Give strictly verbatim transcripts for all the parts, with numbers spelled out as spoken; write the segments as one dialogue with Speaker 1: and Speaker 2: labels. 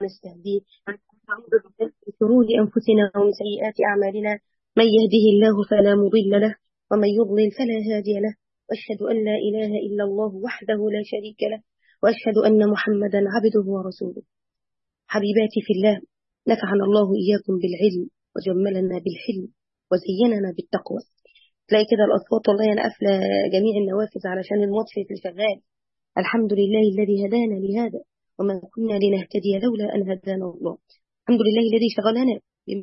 Speaker 1: ونستهديه ونعوذ بالله من شرور أنفسنا ومن سيئات أعمالنا. من يهده الله فلا مضل له ومن يضلل فلا هادي له، وأشهد أن لا إله إلا الله وحده لا شريك له، وأشهد أن محمدا عبده ورسوله. حبيباتي في الله، نفعنا الله إياكم بالعلم وجملنا بالحلم وزيننا بالتقوى. تلاقي كده الأصوات والله أنا قافلة جميع النوافذ علشان الماتش اللي شغال. الحمد لله الذي هدانا لهذا وما كنا لنهتدي لولا أن هدانا الله. الحمد لله الذي شغلنا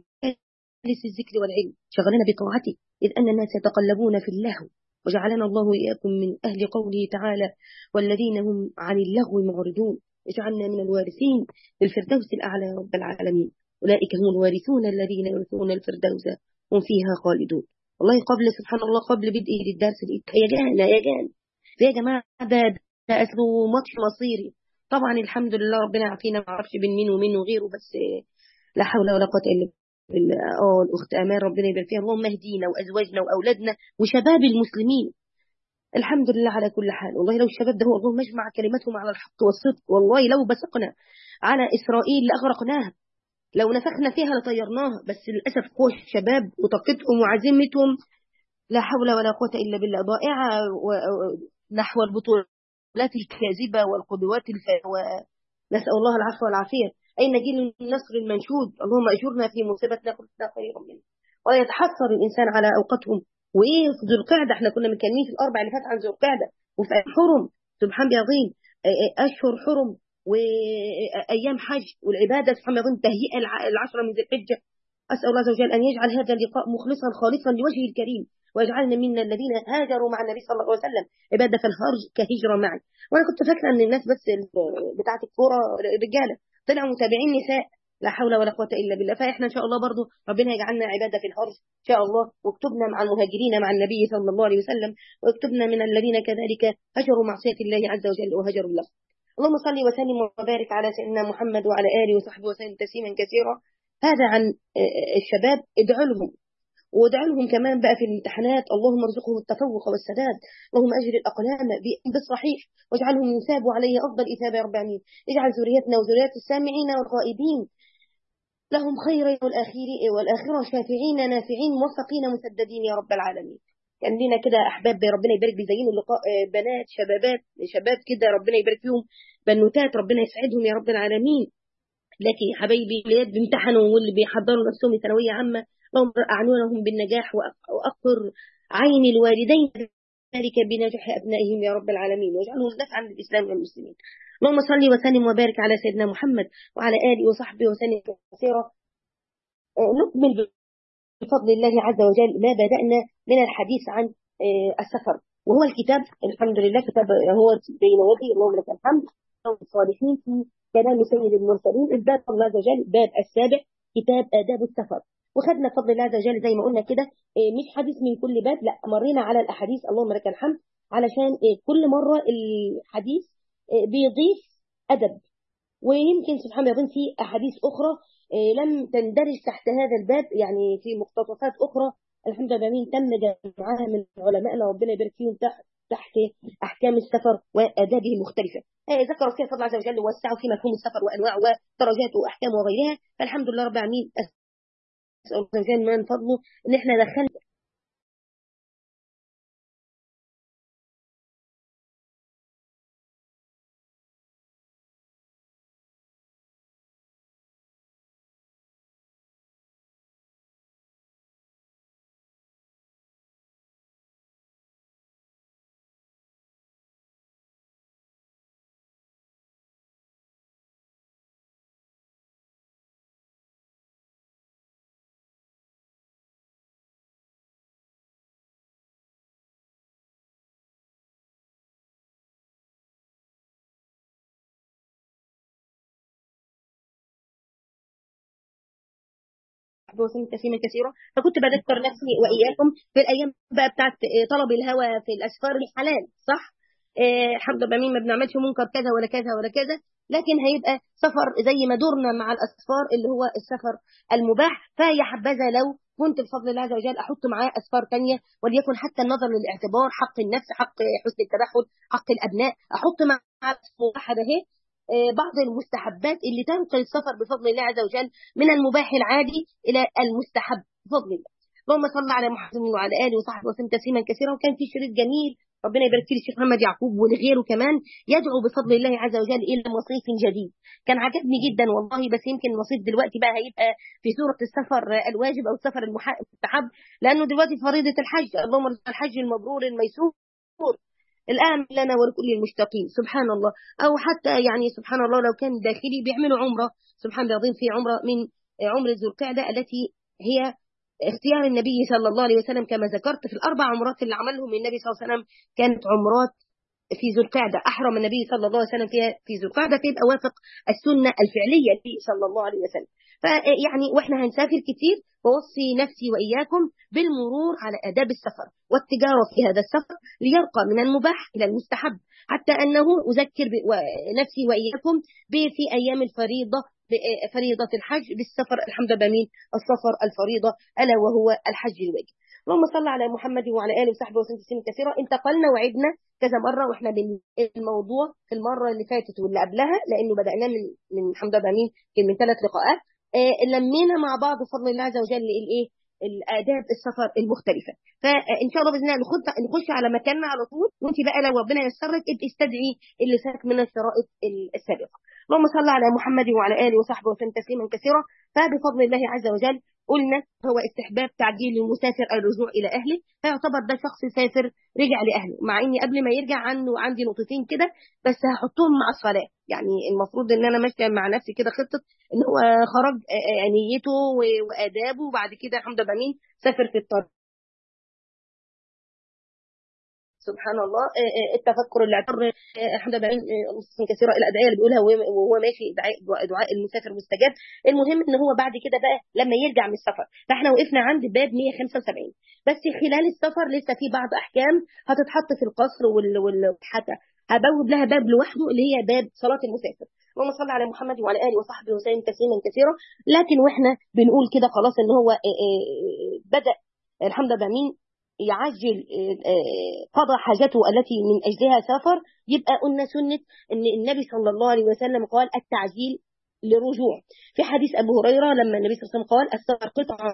Speaker 1: بمجالس الذكر والعلم، شغلنا بطاعته، إذ أن الناس يتقلبون في اللهو، وجعلنا الله إياكم من أهل قوله تعالى والذين هم عن اللغو معرضون، اجعلنا من الوارثين للفردوس الأعلى رب العالمين. أولئك هم الوارثون الذين يرثون الفردوس هم فيها خالدون. والله قبل سبحان الله قبل بدء الدرس يا جان يا جان يا جماعة، ده ده أصله ماتش مصيري. طبعا الحمد لله ربنا يعافينا، ما اعرفش بين مين ومين وغيره، بس لا حول ولا قوة إلا بالله. اه الأخت آمال ربنا يبارك فيها، اللهم اهدينا وأزواجنا وأولادنا وشباب المسلمين. الحمد لله على كل حال. والله لو الشباب ده هو اللهم اجمع كلمتهم على الحق والصدق، والله لو بسقنا على إسرائيل لأغرقناها، لو نفخنا فيها لطيرناها. بس للأسف قوة الشباب وطاقتهم وعزيمتهم لا حول ولا قوة إلا بالله ضائعة نحو البطولات الكاذبة والقدوات الف... ونسأل الله العفو والعافية. أين جيل النصر المنشود؟ اللهم أجرنا في مصيبتنا كلنا خيرا منه. ولا يتحسر الإنسان على أوقاتهم. وإيه في ذو القعدة، احنا كنا متكلمين في الأربع اللي فات عن ذو القعدة، وفي حرم سبحان بيضين أشهر حرم وأيام حج والعبادة سبحان بيضين تهيئة العشرة من ذي الحجة. أسأل الله عز وجل أن يجعل هذا اللقاء مخلصا خالصا لوجهه الكريم، ويجعلنا منا الذين هاجروا مع النبي صلى الله عليه وسلم عبادة في الخارج كهجرة معي. وأنا كنت فاكرة أن الناس بس بتاعة الكورة رجالة، طلعوا متابعين نساء. لا حول ولا قوة إلا بالله. فإحنا إن شاء الله برضو ربنا يجعلنا عبادة في الخارج إن شاء الله، واكتبنا مع المهاجرين مع النبي صلى الله عليه وسلم، واكتبنا من الذين كذلك هجروا معصية الله عز وجل وهجروا له. اللهم صل وسلم وبارك على سيدنا محمد وعلى آله وصحبه وسلم تسليما كثيرا. هذا عن الشباب. ادعوا لهم وادعوا لهم كمان بقى في الامتحانات، اللهم ارزقهم التفوق والسداد، اللهم اجر الاقلام بالصحيح واجعلهم يثابوا عليه افضل اثابه يا رب العالمين. اجعل ذريتنا وذريات السامعين والغائبين لهم خير والاخير والاخره شافعين نافعين موفقين مسددين يا رب العالمين. كان لنا كده احباب ربنا يبارك بيزينوا اللقاء، بنات شبابات شباب كده ربنا يبارك فيهم، بنوتات ربنا يسعدهم يا رب العالمين. لكن حبايبي اللي بيمتحنوا واللي بيحضروا نفسهم لثانويه عامه، اللهم اعنونهم بالنجاح واقر عين الوالدين ذلك بنجاح ابنائهم يا رب العالمين، واجعلهم نفعا للاسلام والمسلمين. اللهم صل وسلم وبارك على سيدنا محمد وعلى اله وصحبه وسلم كثيرا. نكمل بفضل الله عز وجل ما بدأنا من الحديث عن السفر، وهو الكتاب الحمد لله كتاب هو بين يدي اللهم لك الحمد الصالحين في كلام سيد المرسلين. الباب الله عز وجل باب السابع كتاب آداب السفر. وخدنا بفضل الله عز وجل زي ما قلنا كده مش حديث من كل باب، لا مرينا على الأحاديث اللهم لك الحمد، علشان كل مرة الحديث بيضيف أدب، ويمكن سبحان الله يظن في أحاديث أخرى لم تندرج تحت هذا الباب، يعني في مقتطفات أخرى الحمد لله مين تم جمعها من علمائنا ربنا يبارك فيهم تحت تحت أحكام السفر وآدابه المختلفة. ذكر فيها فضل عز وجل ووسعوا في مفهوم السفر وأنواعه ودرجاته وأحكامه وغيرها. فالحمد لله رب العالمين أسأل الله عز وجل من فضله إن إحنا دخلنا وسلم تسليما كثيرا. فكنت بذكر نفسي واياكم في الايام بقى بتاعت طلب الهوى في الاسفار الحلال، صح؟ إيه الحمد لله مين ما بنعملش منكر كذا ولا كذا ولا كذا، لكن هيبقى سفر زي ما دورنا مع الاسفار اللي هو السفر المباح. فيا حبذا لو كنت بفضل الله عز وجل احط معاه اسفار ثانيه، وليكن حتى النظر للاعتبار، حق النفس، حق حسن التدخل، حق الابناء، احط مع المباح ده آه، بعض المستحبات اللي تنقل السفر بفضل الله عز وجل من المباح العادي إلى المستحب بفضل الله. اللهم صل على محمد وعلى آله وصحبه وسلم تسليما كثيرا. وكان في شريط جميل، ربنا يبارك فيه، الشيخ محمد يعقوب ولغيره كمان، يدعو بفضل الله عز وجل إلى مصيف جديد. كان عجبني جدا والله. بس يمكن المصيف دلوقتي بقى هيبقى في صورة السفر الواجب أو السفر المح- المستحب، لأنه دلوقتي فريضة الحج، اللهم ارزقنا الحج المبرور الميسور الآن لنا ولكل المشتاقين سبحان الله. أو حتى يعني سبحان الله لو كان داخلي بيعملوا عمرة، سبحان الله العظيم، في عمرة من عمرة ذو القعدة التي هي اختيار النبي صلى الله عليه وسلم، كما ذكرت في الأربع عمرات اللي عملهم النبي صلى الله عليه وسلم كانت عمرات في ذو القعدة. أحرم النبي صلى الله عليه وسلم فيها في ذو القعدة، تبقى وافق السنة الفعلية لي صلى الله عليه وسلم. فيعني وإحنا هنسافر كتير، بوصي نفسي وإياكم بالمرور على آداب السفر والتجارة في هذا السفر، ليرقى من المباح إلى المستحب. حتى أنه أذكر ب- و- نفسي وإياكم ب- في أيام الفريضة، ب- فريضة الحج بالسفر، الحمد لله بمين السفر الفريضة، ألا وهو الحج الواجب. اللهم صل على محمد وعلى آله وصحبه وسلم تسليما كثيرا. انتقلنا وعدنا كذا مرة واحنا بالموضوع في المرة اللي فاتت واللي قبلها، لأنه بدأنا من من الحمد لله مين كان من ثلاث لقاءات. آه لمينا مع بعض بفضل الله عز وجل الايه الآداب السفر المختلفة. فإن شاء الله بإذن الله نخش نخش على مكاننا على طول. وأنت بقى لو ربنا يسر لك أنت استدعي اللي فات من الشرائط السابقة. اللهم صل على محمد وعلى آله وصحبه وسلم تسليما كثيرا. فبفضل الله عز وجل قلنا هو استحباب تعجيل المسافر الرجوع إلى أهله، فيعتبر ده شخص سافر رجع لأهله، مع إني قبل ما يرجع عنه عندي نقطتين كده بس هحطهم مع الصلاة. يعني المفروض إن أنا ماشية مع نفسي كده خطة إن هو خرج آه، آه، نيته و- وآدابه، وبعد كده الحمد لله مين سافر في الطريق. سبحان الله آه، آه، التفكر اللي اعتبر آه، الحمد لله آه، نصوص كثيره الادعيه اللي بيقولها وهو وهو ماشي، دعاء دعاء المسافر مستجاب. المهم ان هو بعد كده بقى لما يرجع من السفر، فاحنا وقفنا عند باب مية وخمسة وسبعين. بس خلال السفر لسه في بعض احكام هتتحط في القصر وال وال حتى هبوب لها باب لوحده اللي هي باب صلاه المسافر. اللهم صل على محمد وعلى اله وصحبه وسلم تسليما كثيرا. لكن واحنا بنقول كده خلاص ان هو آه، آه، آه، بدأ الحمد لله مين يعجل آه، آه، قضى حاجته التي من أجلها سافر، يبقى قلنا سنة أن النبي صلى الله عليه وسلم قال التعجيل لرجوع. في حديث أبو هريرة لما النبي صلى الله عليه وسلم قال السفر قطعة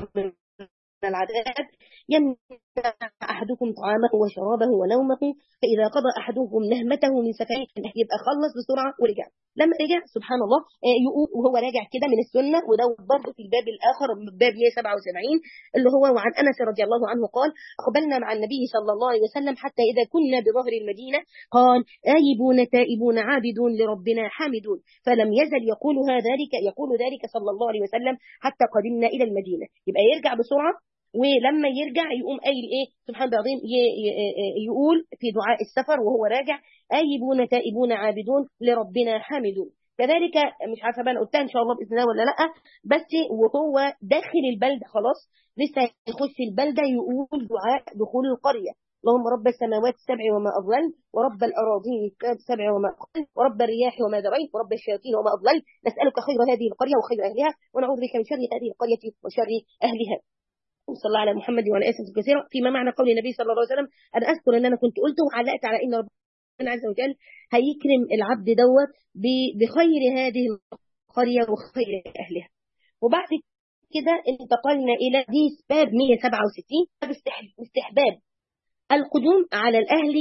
Speaker 1: من العذاب يمنع أحدكم طعامه وشرابه ونومه، فإذا قضى أحدكم نهمته من سفره يبقى خلص بسرعة ورجع. لما رجع سبحان الله آه، يقول وهو راجع كده من السنة، وده برضه في الباب الآخر باب مية وسبعة وسبعين اللي هو وعن أنس رضي الله عنه قال أقبلنا مع النبي صلى الله عليه وسلم حتى إذا كنا بظهر المدينة قال آيبون تائبون عابدون لربنا حامدون، فلم يزل يقولها ذلك يقول ذلك صلى الله عليه وسلم حتى قدمنا إلى المدينة. يبقى يرجع بسرعة، ولما يرجع يقوم قايل ايه سبحان الله العظيم ي- ي- يقول في دعاء السفر وهو راجع آيبون تائبون عابدون لربنا حامدون. كذلك مش عارفه بقى انا قلتها ان شاء الله باذن الله ولا لا، بس وهو داخل البلده خلاص لسه يخش البلده يقول دعاء دخول القريه. اللهم رب السماوات السبع وما أضلل، ورب الأراضين السبع وما أقل، ورب الرياح وما ذريت، ورب الشياطين وما أضلل، نسألك خير هذه القرية وخير أهلها، ونعوذ بك من شر هذه القرية وشر أهلها. صلى الله على محمد وعلى اله وصحبه كثيرا. فيما معنى قول النبي صلى الله عليه وسلم، انا اذكر ان انا كنت قلته وعلقت على ان ربنا عز وجل هيكرم العبد دوت ب- بخير هذه القريه وخير اهلها. وبعد كده انتقلنا الى حديث باب مية وسبعة وستين، باب استح- استحباب القدوم على الاهل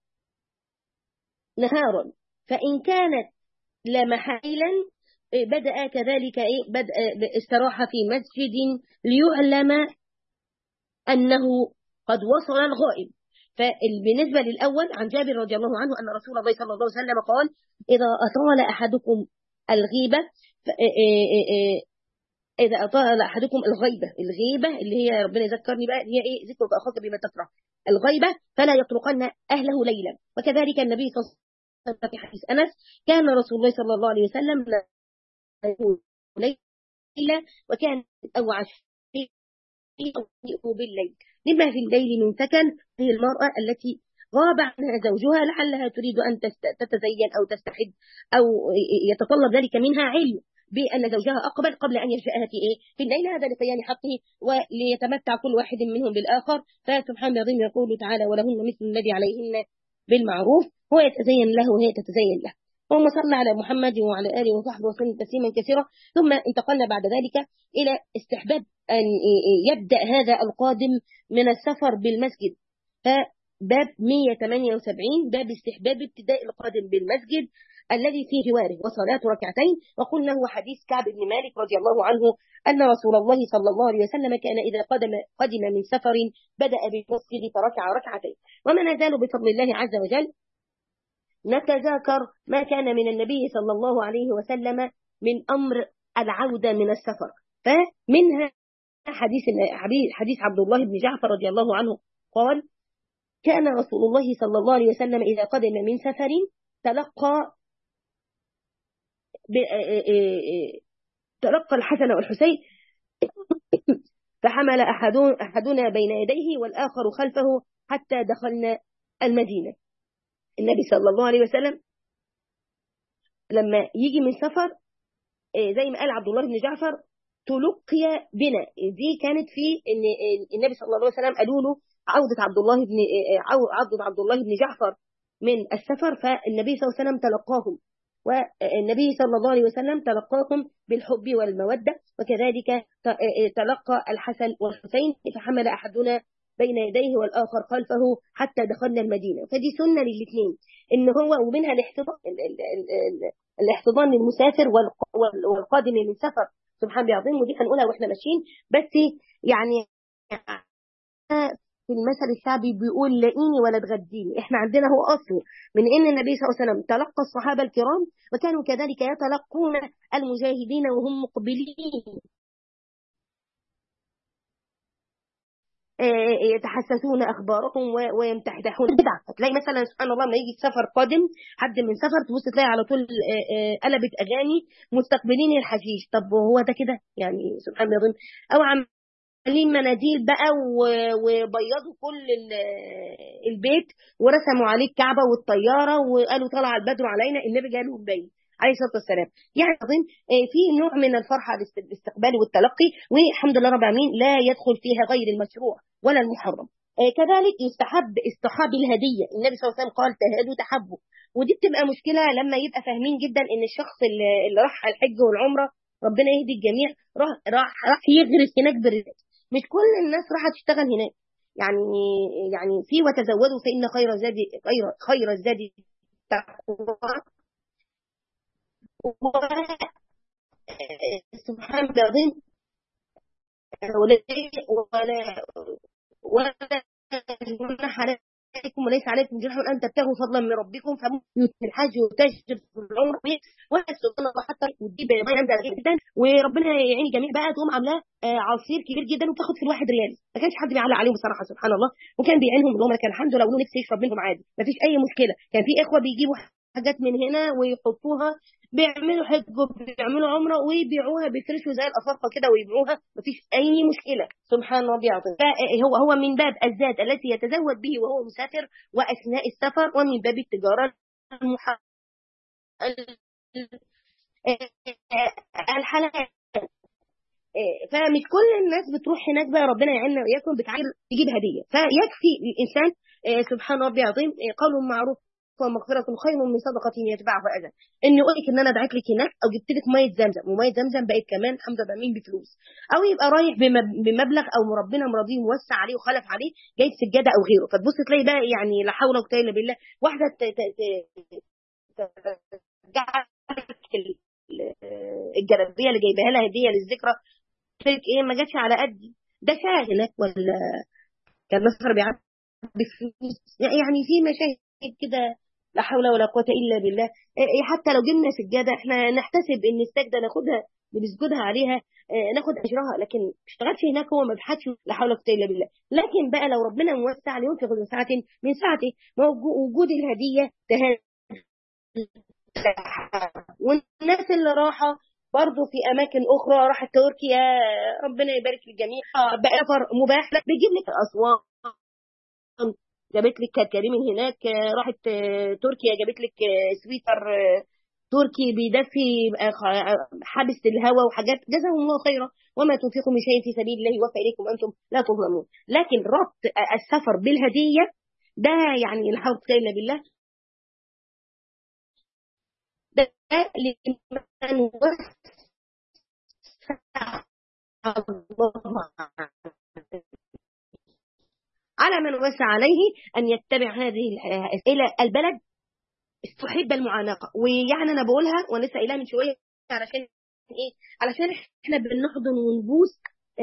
Speaker 1: نهارا، فان كانت لمحايلا بدأ كذلك ايه بدأ استراح في مسجد ليعلم أنه قد وصل الغائب. فبالنسبة للأول عن جابر رضي الله عنه أن رسول الله صلى الله عليه وسلم قال إذا أطال أحدكم الغيبة ف- إيه- إيه- إيه- إذا أطال أحدكم الغيبة الغيبة اللي هي ربنا يذكرني بقى هي إيه ذكرك أخاك بما تكره الغيبة، فلا يطرقن أهله ليلا. وكذلك النبي صلى الله عليه وسلم في حديث أنس كان رسول الله صلى الله عليه وسلم لا يقول ليلا وكان أو عشية أو بالليل، لما في الليل من سكن. هي المرأة التي غاب عنها زوجها لعلها تريد أن تست- تتزين أو تستحد أو يتطلب ذلك منها علم بأن زوجها أقبل قبل أن يجاءها في إيه في الليل، هذا لقيام حقه وليتمتع كل واحد منهم بالآخر. فسبحان الله العظيم يقول تعالى ولهن مثل الذي عليهن بالمعروف، هو يتزين له وهي تتزين له. اللهم صل على محمد وعلى آله وصحبه وسلم تسليما كثيرا. ثم انتقلنا بعد ذلك إلى استحباب أن يبدأ هذا القادم من السفر بالمسجد. فباب مئة وثمانية وسبعين باب استحباب ابتداء القادم بالمسجد الذي فيه جواره وصلاة ركعتين. وقلنا هو حديث كعب بن مالك رضي الله عنه أن رسول الله صلى الله عليه وسلم كان إذا قدم قدم من سفر بدأ بالمسجد فركع ركعتين. وما نزال بفضل الله عز وجل نتذاكر ما كان من النبي صلى الله عليه وسلم من أمر العودة من السفر. فمنها حديث حديث عبد الله بن جعفر رضي الله عنه قال: كان رسول الله صلى الله عليه وسلم إذا قدم من سفر تلقى تلقى الحسن والحسين فحمل أحدنا بين يديه والآخر خلفه حتى دخلنا المدينة. النبي صلى الله عليه وسلم لما يجي من سفر زي ما قال عبد الله بن جعفر تلقي بنا، دي كانت في ان النبي صلى الله عليه وسلم قالوا له عودة عبد الله بن عودة عبد الله بن جعفر من السفر، فالنبي صلى الله عليه وسلم تلقاهم، والنبي صلى الله عليه وسلم تلقاهم بالحب والمودة. وكذلك تلقى الحسن والحسين فحمل أحدنا بين يديه والآخر خلفه حتى دخلنا المدينة. فدي سنة للاثنين، إن هو ومنها الاحتضان الاحتضان للمسافر والقادم من سفر. سبحان الله العظيم. ودي هنقولها واحنا ماشيين، بس يعني في المثل الشعبي بيقول لاقيني ولا تغديني. احنا عندنا هو اصله من ان النبي صلى الله عليه وسلم تلقى الصحابة الكرام وكانوا كذلك يتلقون المجاهدين وهم مقبلين يتحسسون اخبارهم ويمتحدحون بدعه. تلاقي مثلا سبحان الله لما يجي سفر قادم حد من سفر تبص تلاقي على طول قلبت اغاني مستقبلين الحشيش. طب هو ده كده يعني سبحان الله. او عاملين مناديل بقى وبيضوا كل البيت ورسموا عليه الكعبه والطياره وقالوا طلع البدر علينا، النبي جاله باين عليه الصلاه والسلام. يعني عظيم في نوع من الفرحه بالاستقبال والتلقي، والحمد لله رب العالمين لا يدخل فيها غير المشروع ولا المحرم. كذلك يستحب اصطحاب الهديه. النبي صلى الله عليه وسلم قال: تهادوا تحبوا. ودي بتبقى مشكله لما يبقى فاهمين جدا ان الشخص اللي راح الحج والعمره ربنا يهدي الجميع راح راح راح يغرس هناك بالرزق. مش كل الناس راح تشتغل هناك. يعني يعني في وتزودوا فإن خير الزاد خير خير الزاد التقوى. سبحان الله العظيم. ولا ولا جناح عليكم وليس عليكم جناح ان تبتغوا فضلا من ربكم فمن الحج وتجر في العمر سبحان الله حتى ودي بيان جدا. وربنا يعين الجميع بقى تقوم عاملاه عصير كبير جدا وتاخد في الواحد ريال. ما كانش حد بيعلق عليهم بصراحه سبحان الله، وكان بيعينهم اللي هم كان الحمد لله ولو نفسه يشرب منهم عادي ما فيش اي مشكله. كان في اخوه بيجيبوا حاجات من هنا ويحطوها بيعملوا حج وبيعملوا عمره ويبيعوها بيفرشوا زي الافارقه كده ويبيعوها مفيش اي مشكله. سبحان الله العظيم. هو هو من باب الزاد التي يتزود به وهو مسافر واثناء السفر، ومن باب التجاره الحلال. فمش كل الناس بتروح هناك بقى ربنا يعيننا واياكم بتعير تجيب هديه. فيكفي الانسان سبحان ربي العظيم قول معروف ومغفرة خير من صدقة يتبعها أذى. إن يقول لك إن أنا دعيت لك هناك أو جبت لك مية زمزم، ومية زمزم بقت كمان الحمد لله مين بفلوس، أو يبقى رايح بمبلغ أو ربنا مرضيه موسع عليه وخلف عليه جايب سجادة أو غيره، فتبص تلاقي بقى يعني لا حول ولا قوة إلا بالله واحدة ترجع الجلابية اللي جايبها لها هدية للذكرى تقول إيه ما جاتش على قدي، ده شاهد هناك ولا كان نصر بيعبي بفلوس. يعني في مشاهد كده لا حول ولا قوة إلا بالله. حتى لو جبنا سجادة احنا نحتسب ان السجدة ناخدها بنسجدها عليها ناخد أجرها، لكن ما اشتغلش هناك هو ما بيحدش لا حول ولا قوة إلا بالله. لكن بقى لو ربنا موسع ينفق من ساعة من ساعته وجود الهدية تهدي. والناس اللي راحة برضه في أماكن أخرى راحت تركيا ربنا يبارك للجميع بقى سفر مباح بيجيب لك أسوان جابت لك كريم هناك، راحت تركيا جابت لك سويتر تركي بيدفي حبس الهواء وحاجات جزاهم الله خيرا. وما تنفقوا من شيء في سبيل الله يوفى اليكم وانتم لا تظلمون. لكن ربط السفر بالهديه ده يعني لا حول ولا قوه الا بالله لمن وسع الله على من وسع عليه أن يتبع هذه إلى البلد استحب المعانقة. ويعني أنا بقولها ولسه قايلها من شوية علشان إيه؟ علشان إحنا بنحضن ونبوس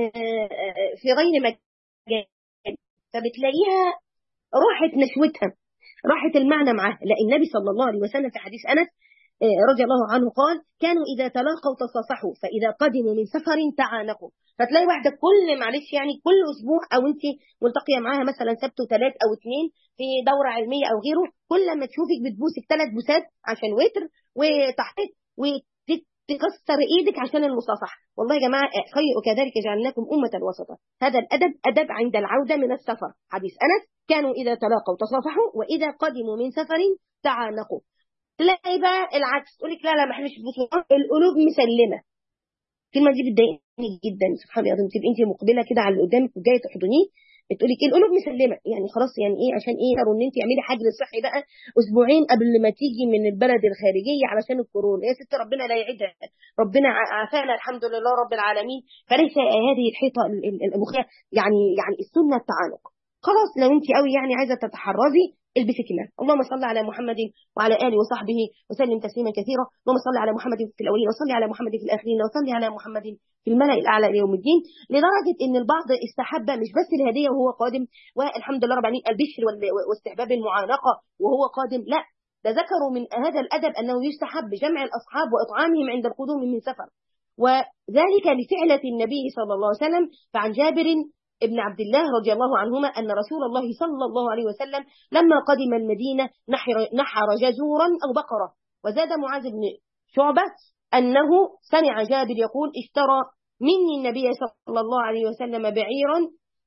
Speaker 1: في غير مجال، فبتلاقيها راحت نشوتها، راحت المعنى معاها. لا، النبي صلى الله عليه وسلم في حديث أنس رضي الله عنه قال: كانوا إذا تلاقوا تصافحوا، فإذا قدموا من سفر تعانقوا. فتلاقي واحدة كل معلش يعني كل أسبوع، أو أنت ملتقية معاها مثلا سبت وثلاث أو اثنين في دورة علمية أو غيره، كل ما تشوفك بتبوسك ثلاث بوسات عشان وتر وتحتك وتكسر إيدك عشان المصافحة. والله يا جماعة خير، وكذلك جعلناكم أمة وسطا. هذا الأدب أدب عند العودة من السفر. حديث أنس: كانوا إذا تلاقوا تصافحوا وإذا قدموا من سفر تعانقوا. تلاقي بقى العكس، تقول لك لا لا ما احناش بنبوس، القلوب مسلمه. الكلمه دي بتضايقني جدا. سبحان الله العظيم، تبقي انت مقبله كده على اللي قدامك وجايه تحضنيه، بتقول لك القلوب مسلمه. يعني خلاص، يعني ايه؟ عشان ايه؟ ان انت تعملي حجر صحي بقى اسبوعين قبل ما تيجي من البلد الخارجيه علشان الكورونا. يا ست ربنا لا يعيدها، ربنا عافانا الحمد لله رب العالمين. فليس هذه الحيطه المخيه. يعني يعني السنه التعانق. خلاص لو انت قوي يعني عايزه تتحرزي، البسي كلام. اللهم صل على محمد وعلى اله وصحبه وسلم تسليما كثيرا. اللهم صل على محمد في الاولين، وصل على محمد في الاخرين، وصل على محمد في الملأ الاعلى الى يوم الدين. لدرجه ان البعض استحب مش بس الهديه وهو قادم، والحمد لله رب العالمين، البشر واستحباب المعانقه وهو قادم. لا، ده ذكروا من هذا الادب انه يستحب جمع الاصحاب واطعامهم عند القدوم من سفر، وذلك لفعله النبي صلى الله عليه وسلم. فعن جابر ابن عبد الله رضي الله عنهما أن رسول الله صلى الله عليه وسلم لما قدم المدينة نحر, نحر جزورا أو بقرة. وزاد معاذ بن شعبة أنه سمع جابر يقول: اشترى مني النبي صلى الله عليه وسلم بعيرا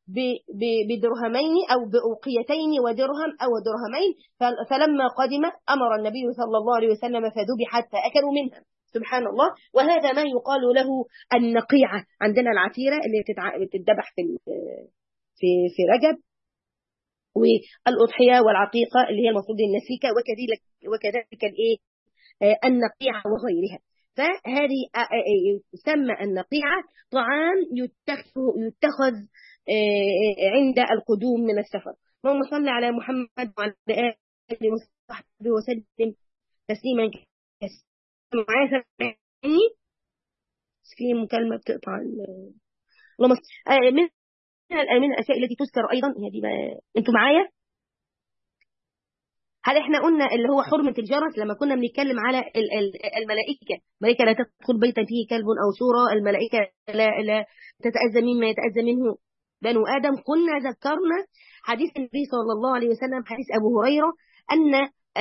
Speaker 1: بدرهمين أو بأوقيتين ودرهم أو درهمين، فلما قدم أمر النبي صلى الله عليه وسلم فذبحت فأكلوا منها. سبحان الله. وهذا ما يقال له النقيعة. عندنا العتيرة اللي بتتذبح في في في رجب، والأضحية والعقيقة اللي هي المفروض النسيكة، وكذلك وكذلك الايه النقيعة وغيرها. فهذه يسمى النقيعة طعام يتخذ يتخذ عند القدوم من السفر. اللهم صل على محمد وعلى آله وصحبه وسلم تسليما كثيرا. معايا سامعني؟ في مكالمة بتقطع. اللهم من من الأشياء التي تذكر أيضا هذه بقى. أنتوا معايا؟ هل إحنا قلنا اللي هو حرمة الجرس لما كنا بنتكلم على الملائكة؟ الملائكة لا تدخل بيتا فيه كلب أو صورة، الملائكة لا لا تتأذى مما يتأذى منه بنو آدم. كنا ذكرنا حديث النبي صلى الله عليه وسلم، حديث أبو هريرة، أن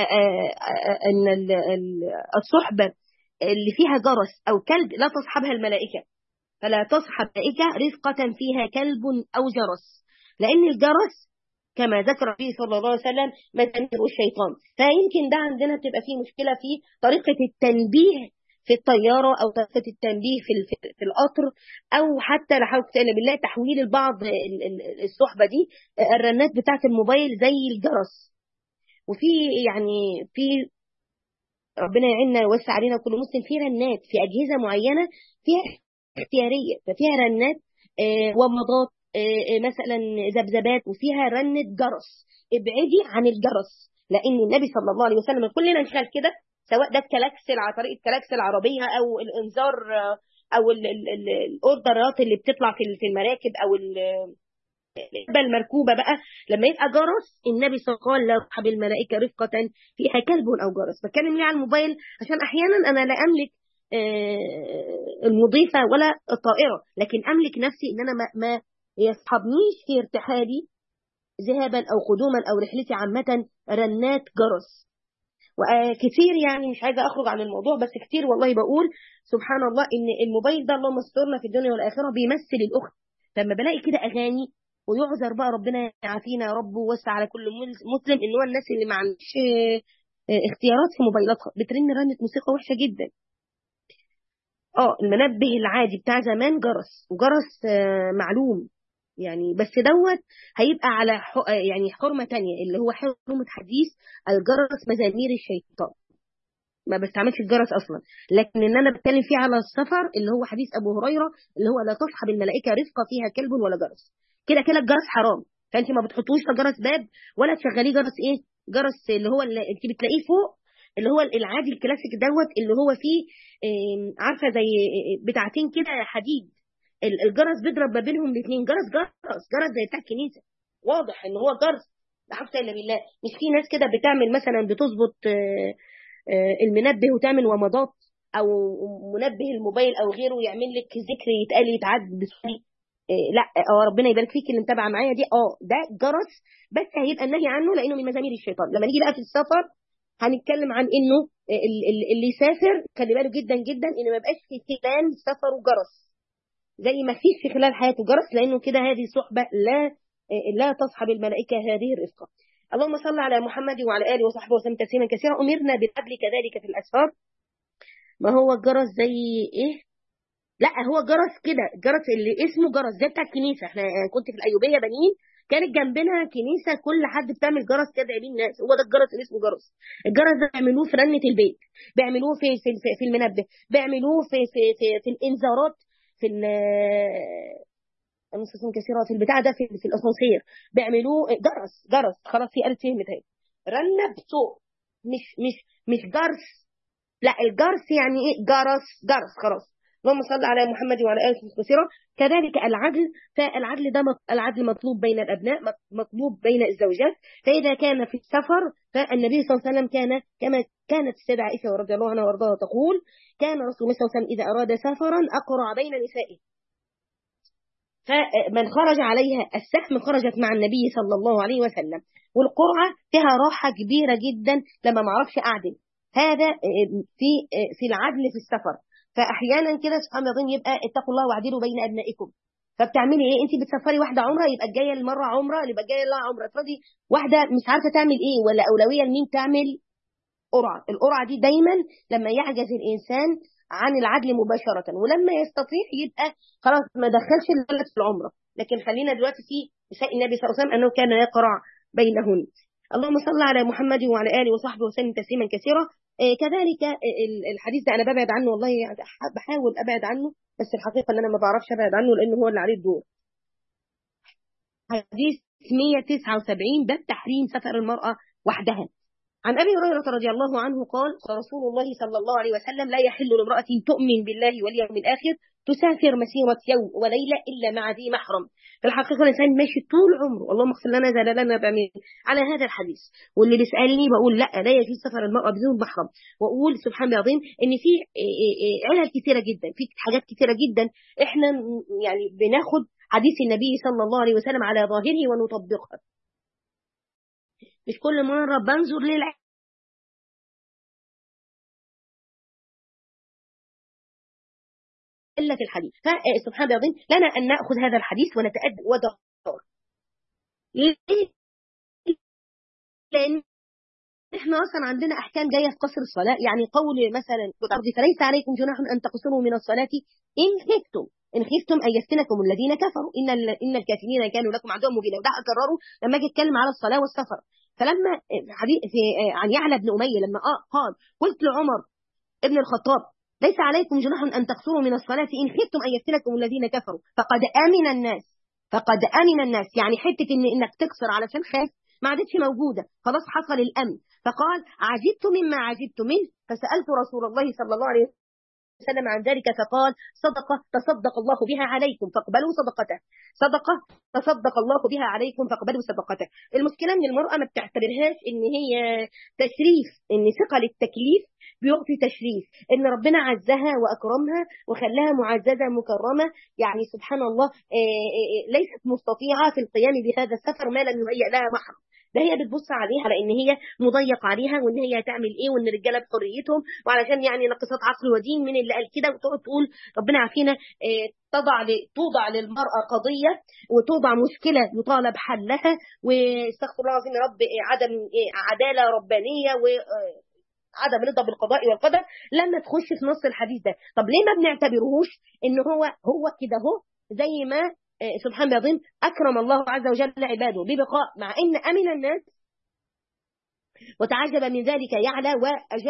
Speaker 1: أن الصحبة اللي فيها جرس أو كلب لا تصحبها الملائكة، فلا تصحب ملائكة رفقة فيها كلب أو جرس، لأن الجرس كما ذكر النبي صلى الله عليه وسلم مزامير الشيطان. فيمكن ده عندنا تبقى فيه مشكلة في طريقة التنبيه في الطيارة، أو طريقة التنبيه في في القطر، أو حتى لا حول ولا قوة بالله تحويل البعض الصحبة دي الرنات بتاعة الموبايل زي الجرس. وفي يعني في ربنا يعيننا ويوسع علينا كل مسلم في رنات في أجهزة معينة فيها اختيارية، ففيها رنات آه ومضات آه مثلا ذبذبات، وفيها رنة جرس. ابعدي عن الجرس، لأن النبي صلى الله عليه وسلم كلنا نشغل كده، سواء ده الكلاكس على طريقة الكلاكس العربية أو الإنذار أو الأوردرات اللي بتطلع في المراكب أو المركوبة بقى. لما يبقى جرس النبي صلى الله عليه وسلم لا تصحب الملائكة رفقة فيها كلب أو جرس. بتكلم ليه على الموبايل؟ عشان أحيانا أنا لا أملك المضيفة ولا الطائرة، لكن أملك نفسي إن أنا ما, ما يصحبنيش في ارتحالي ذهابا أو قدوما أو رحلتي عامة رنات جرس. وكثير يعني مش عايزة أخرج عن الموضوع، بس كتير والله بقول سبحان الله إن الموبايل ده اللهم استرنا في الدنيا والآخرة بيمثل الأخت. لما بلاقي كده أغاني، ويعذر بقى ربنا يعافينا يا رب ووسع على كل مسلم ان هو الناس اللي ما عندش اختيارات في موبايلاتها بترن رنة موسيقى وحشة جدا. اه المنبه العادي بتاع زمان جرس، وجرس معلوم يعني، بس دوت هيبقى على يعني حرمة تانية اللي هو حرمة حديث الجرس مزامير الشيطان. ما بستعملش الجرس اصلا. لكن ان انا بتكلم فيه على السفر اللي هو حديث ابو هريره اللي هو لا تصحب الملائكه رفقه فيها كلب ولا جرس. كده كده الجرس حرام، فانت ما بتحطوش في جرس باب ولا تشغليه جرس ايه، جرس اللي هو اللي انت بتلاقيه فوق اللي هو العادي الكلاسيك دوت اللي هو فيه إيه، عارفه زي بتاعتين كده حديد، ال- الجرس بيضرب ما بينهم الاثنين، جرس جرس جرس زي بتاع الكنيسه، واضح ان هو جرس. لا حول الا بالله. مش في ناس كده بتعمل مثلا بتظبط آه، آه، المنبه وتعمل ومضات، او منبه الموبايل او غيره يعمل لك ذكر يتقال يتعد بسوري. آه، لا اه ربنا يبارك فيك اللي متابعه معايا دي، اه ده جرس، بس هيبقى النهي عنه لانه من مزامير الشيطان. لما نيجي بقى في السفر هنتكلم عن انه ال- ال- اللي يسافر خلي باله جدا جدا ان ما يبقاش في خلال سفره جرس، زي ما فيش في خلال حياته جرس، لانه كده هذه صحبه لا لا تصحب الملائكه هذه الرفقه. اللهم صل على محمد وعلى اله وصحبه وسلم تسليما كثيرا. امرنا بالعدل كذلك في الاسفار. ما هو الجرس زي ايه؟ لا هو جرس كده، جرس اللي اسمه جرس زي بتاع الكنيسه. احنا كنت في الايوبيه بنين كانت جنبنا كنيسه كل حد بتعمل جرس كده بيه الناس، هو ده الجرس اللي اسمه جرس. الجرس ده بيعملوه في رنه البيت، بيعملوه في في في في المنبه، بيعملوه في في في, في الانذارات، في المستثمرين كثيرة في البتاع ده، في, في الاسانسير بيعملوه جرس. جرس خلاص هي قالت فهمت اهي، رنة بصوت، مش مش مش جرس. لا الجرس يعني ايه؟ جرس جرس خلاص. اللهم صل على محمد وعلى اله وصحبه وسلم. كذلك العدل، فالعدل ده مط- العدل مطلوب بين الابناء، مط- مطلوب بين الزوجات. فاذا كان في السفر فالنبي صلى الله عليه وسلم كان كما كانت السيده عائشه رضي الله عنها وارضاها تقول: كان رسول الله صلى الله عليه وسلم اذا اراد سفرا اقرع بين نسائه، فمن خرج عليها السهم خرجت مع النبي صلى الله عليه وسلم. والقرعة فيها راحة كبيرة جدا لما ما اعرفش أعدل. هذا في في العدل في السفر. فأحيانا كده سبحان الله يبقى اتقوا الله واعدلوا بين أبنائكم. فبتعملي ايه؟ انت بتسفري واحده عمره، يبقى الجايه المره عمره، اللي يبقى الجايه لها عمره. افرضي واحده مش عارفه تعمل ايه، ولا اولويه لمين تعمل قرعه. القرعه دي دايما لما يعجز الانسان عن العدل مباشره، ولما يستطيع يبقى خلاص ما دخلش البلد في العمره. لكن خلينا دلوقتي في شيء النبي صلى الله عليه وسلم انه كان يقرع بينهن. اللهم صل على محمد وعلى اله وصحبه وسلم تسليما كثيرا. آه كذلك آه ال- الحديث ده انا ببعد عنه والله، يعني ح- بحاول ابعد عنه، بس الحقيقه ان انا ما بعرفش ابعد عنه لانه هو اللي عليه الدور. حديث مية وتسعة وسبعين باب تحريم سفر المراه وحدها. عن أبي هريرة رضي الله عنه قال: قال رسول الله صلى الله عليه وسلم: لا يحل لامرأة تؤمن بالله واليوم الآخر تسافر مسيرة يوم وليلة إلا مع ذي محرم. في الحقيقة الإنسان ماشي طول عمره، اللهم اغفر لنا زلالنا بعمين، على هذا الحديث. واللي بيسألني بقول لا لا يجوز سفر المرأة بدون محرم. وأقول سبحان الله العظيم إن في إيه إيه إيه علل كثيرة جدا، في حاجات كثيرة جدا إحنا يعني بناخد حديث النبي صلى الله عليه وسلم على ظاهره ونطبقها. مش كل مرة بنظر للعلم إلا في الحديث. فسبحان الله العظيم لنا أن نأخذ هذا الحديث ونتأدب ودار. ليه؟ لأن احنا اصلا عندنا احكام جايه في قصر الصلاه، يعني قول مثلا فليس عليكم جناح ان تقصروا من الصلاه ان خفتم، ان خفتم ان يفتنكم الذين كفروا ان ال- ان الكافرين كانوا لكم عدوا مبينا. وده اكرره لما اجي اتكلم على الصلاه والسفر. فلما حديث في عن يعلى بن اميه لما آه قال: قلت لعمر ابن الخطاب: ليس عليكم جناح ان تقصروا من الصلاه ان خفتم ان يفتنكم الذين كفروا فقد امن الناس. فقد امن الناس يعني حته ان انك تقصر علشان خايف ما عادتش موجوده، خلاص حصل الامن. فقال: عجبت مما عجبت منه فسالت رسول الله صلى الله عليه وسلم عن ذلك فقال: صدقه تصدق الله بها عليكم فاقبلوا صدقته. صدقه تصدق الله بها عليكم فاقبلوا صدقته. المشكله ان المراه ما بتعتبرهاش ان هي تشريف، ان ثقل التكليف بيعطي تشريف، ان ربنا عزها واكرمها وخلاها معززه مكرمه. يعني سبحان الله آه، آه، آه، ليست مستطيعه في القيام بهذا السفر ما لم يهيأ لها محرم. ده هي بتبص عليها على ان هي مضيق عليها، وان هي هتعمل ايه، وان الرجاله بحريتهم، وعلشان يعني ناقصات عقل ودين من اللي قال كده، وتقعد تقول ربنا عافينا. آه، تضع ل- توضع للمراه قضيه وتوضع مشكله يطالب حلها، واستغفر الله العظيم يا رب آه، عدم آه، عداله ربانيه و آه، عدم رضا بالقضاء والقدر لما تخش في نص الحديث ده. طب ليه ما بنعتبرهوش ان هو هو كده اهو؟ زي ما آه، سبحان الله العظيم اكرم الله عز وجل عباده ببقاء مع ان امن الناس. وتعجب من ذلك يعلى واجاب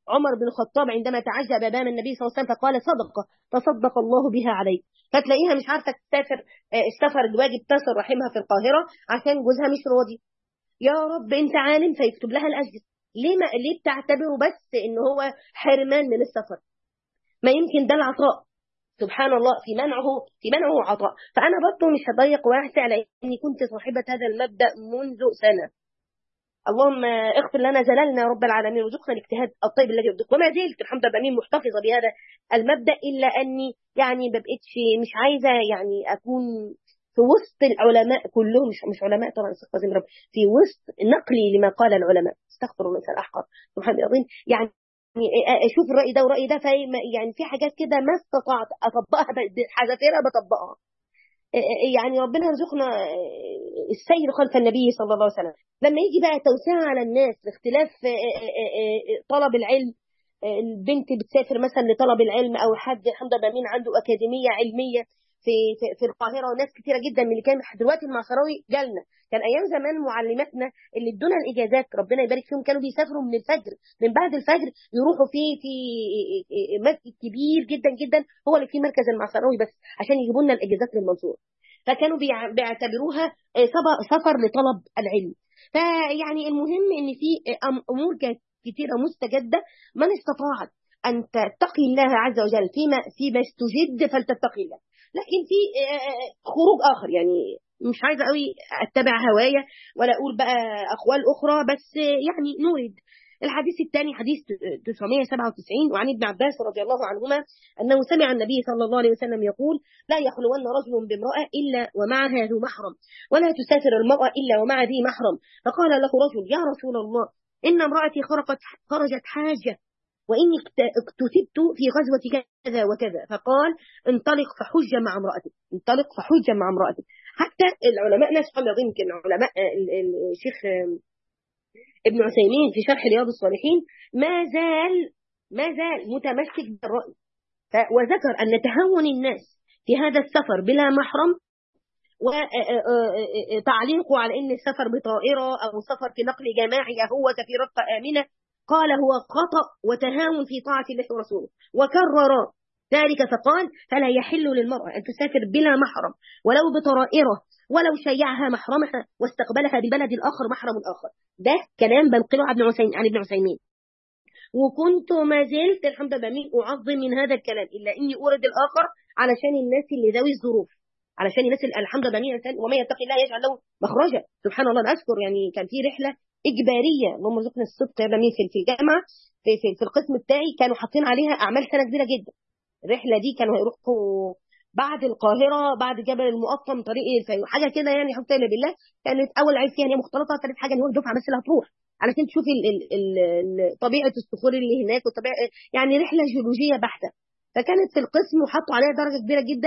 Speaker 1: عمر بن الخطاب عندما تعجب امام النبي صلى الله عليه وسلم فقال صدقه تصدق الله بها عليه. فتلاقيها مش عارفه تسافر السفر الواجب تصل رحمها في القاهره عشان جوزها مش راضي. يا رب انت عالم فيكتب لها الاجر. ليه ما ليه بتعتبره بس ان هو حرمان من السفر؟ ما يمكن ده العطاء. سبحان الله، في منعه في منعه عطاء. فانا برضه مش هضيق واسع لاني كنت صاحبه هذا المبدا منذ سنه. اللهم اغفر لنا زللنا يا رب العالمين وارزقنا الاجتهاد الطيب الذي يرضيك. وما زلت الحمد لله بأمين محتفظه بهذا المبدا، الا اني يعني ما بقتش مش عايزه يعني اكون في وسط العلماء كلهم، مش مش علماء طبعا استغفر رب، في وسط نقلي لما قال العلماء، استغفر الله الاحقر سبحان الله العظيم. يعني اشوف الراي ده والراي ده، في يعني في حاجات كده ما استطعت اطبقها بحذافيرها بطبقها. يعني ربنا يرزقنا السير خلف النبي صلى الله عليه وسلم. لما يجي بقى توسعة على الناس لاختلاف طلب العلم، البنت بتسافر مثلا لطلب العلم او حد الحمد لله مين عنده اكاديميه علميه في في, في القاهره، وناس كثيره جدا من اللي كان دلوقتي المعصراوي جالنا. كان ايام زمان معلماتنا اللي ادونا الاجازات ربنا يبارك فيهم كانوا بيسافروا من الفجر، من بعد الفجر يروحوا في في مسجد كبير جدا جدا هو اللي فيه مركز المعصراوي بس عشان يجيبوا لنا الاجازات للمنصوره. فكانوا بيعتبروها سفر لطلب العلم. فيعني المهم ان في امور كثيره مستجده، من استطاعت ان تتقي الله عز وجل فيما فيما استجد فلتتقي الله. لكن في خروج اخر، يعني مش عايزه قوي اتبع هوايه ولا اقول بقى اقوال اخرى، بس يعني نورد الحديث الثاني حديث تسعمائة وسبعة وتسعين وعن ابن عباس رضي الله عنهما انه سمع النبي صلى الله عليه وسلم يقول: لا يخلون رجل بامراه الا ومعها ذو محرم، ولا تسافر المراه الا ومع ذي محرم. فقال له رجل: يا رسول الله، ان امراتي خرجت خرجت حاجه واني اكتسبت في غزوه كذا وكذا. فقال: انطلق فحج مع امرأتك، انطلق فحج مع امرأتك. حتى العلماء ناس هم يمكن علماء الشيخ ابن عثيمين في شرح رياض الصالحين ما زال ما زال متمسك بالرأي، وذكر أن تهون الناس في هذا السفر بلا محرم وتعليقه على أن السفر بطائرة أو سفر في نقل جماعي هو في رفقة آمنة، قال هو خطأ وتهاون في طاعة الله ورسوله، وكرر ذلك فقال: فلا يحل للمرأة أن تسافر بلا محرم ولو بطائرة ولو شيعها محرمها واستقبلها ببلد الآخر محرم آخر. ده كلام بنقله عن ابن عثيمين، وكنت ما زلت الحمد لله أعظم من هذا الكلام، إلا إني أورد الآخر علشان الناس اللي ذوي الظروف، علشان الناس اللي الحمد لله وما يتقي الله يجعل له مخرجا. سبحان الله. أذكر يعني كان في رحلة إجبارية، اللهم رزقنا الصدق يا في في الجامعة في, في, في القسم بتاعي، كانوا حاطين عليها أعمال سنة كبيرة جدا. الرحلة دي كانوا هيروحوا بعد القاهرة بعد جبل المقطم طريق الفيوم حاجة كده، يعني حتى إلا بالله. كانت أول عيب فيها إن هي مختلطة، ثالث حاجة إن هو الدفعة بس اللي هتروح علشان تشوف ال ال ال طبيعة الصخور اللي هناك وطبيعة، يعني رحلة جيولوجية بحتة. فكانت في القسم وحطوا عليها درجة كبيرة جدا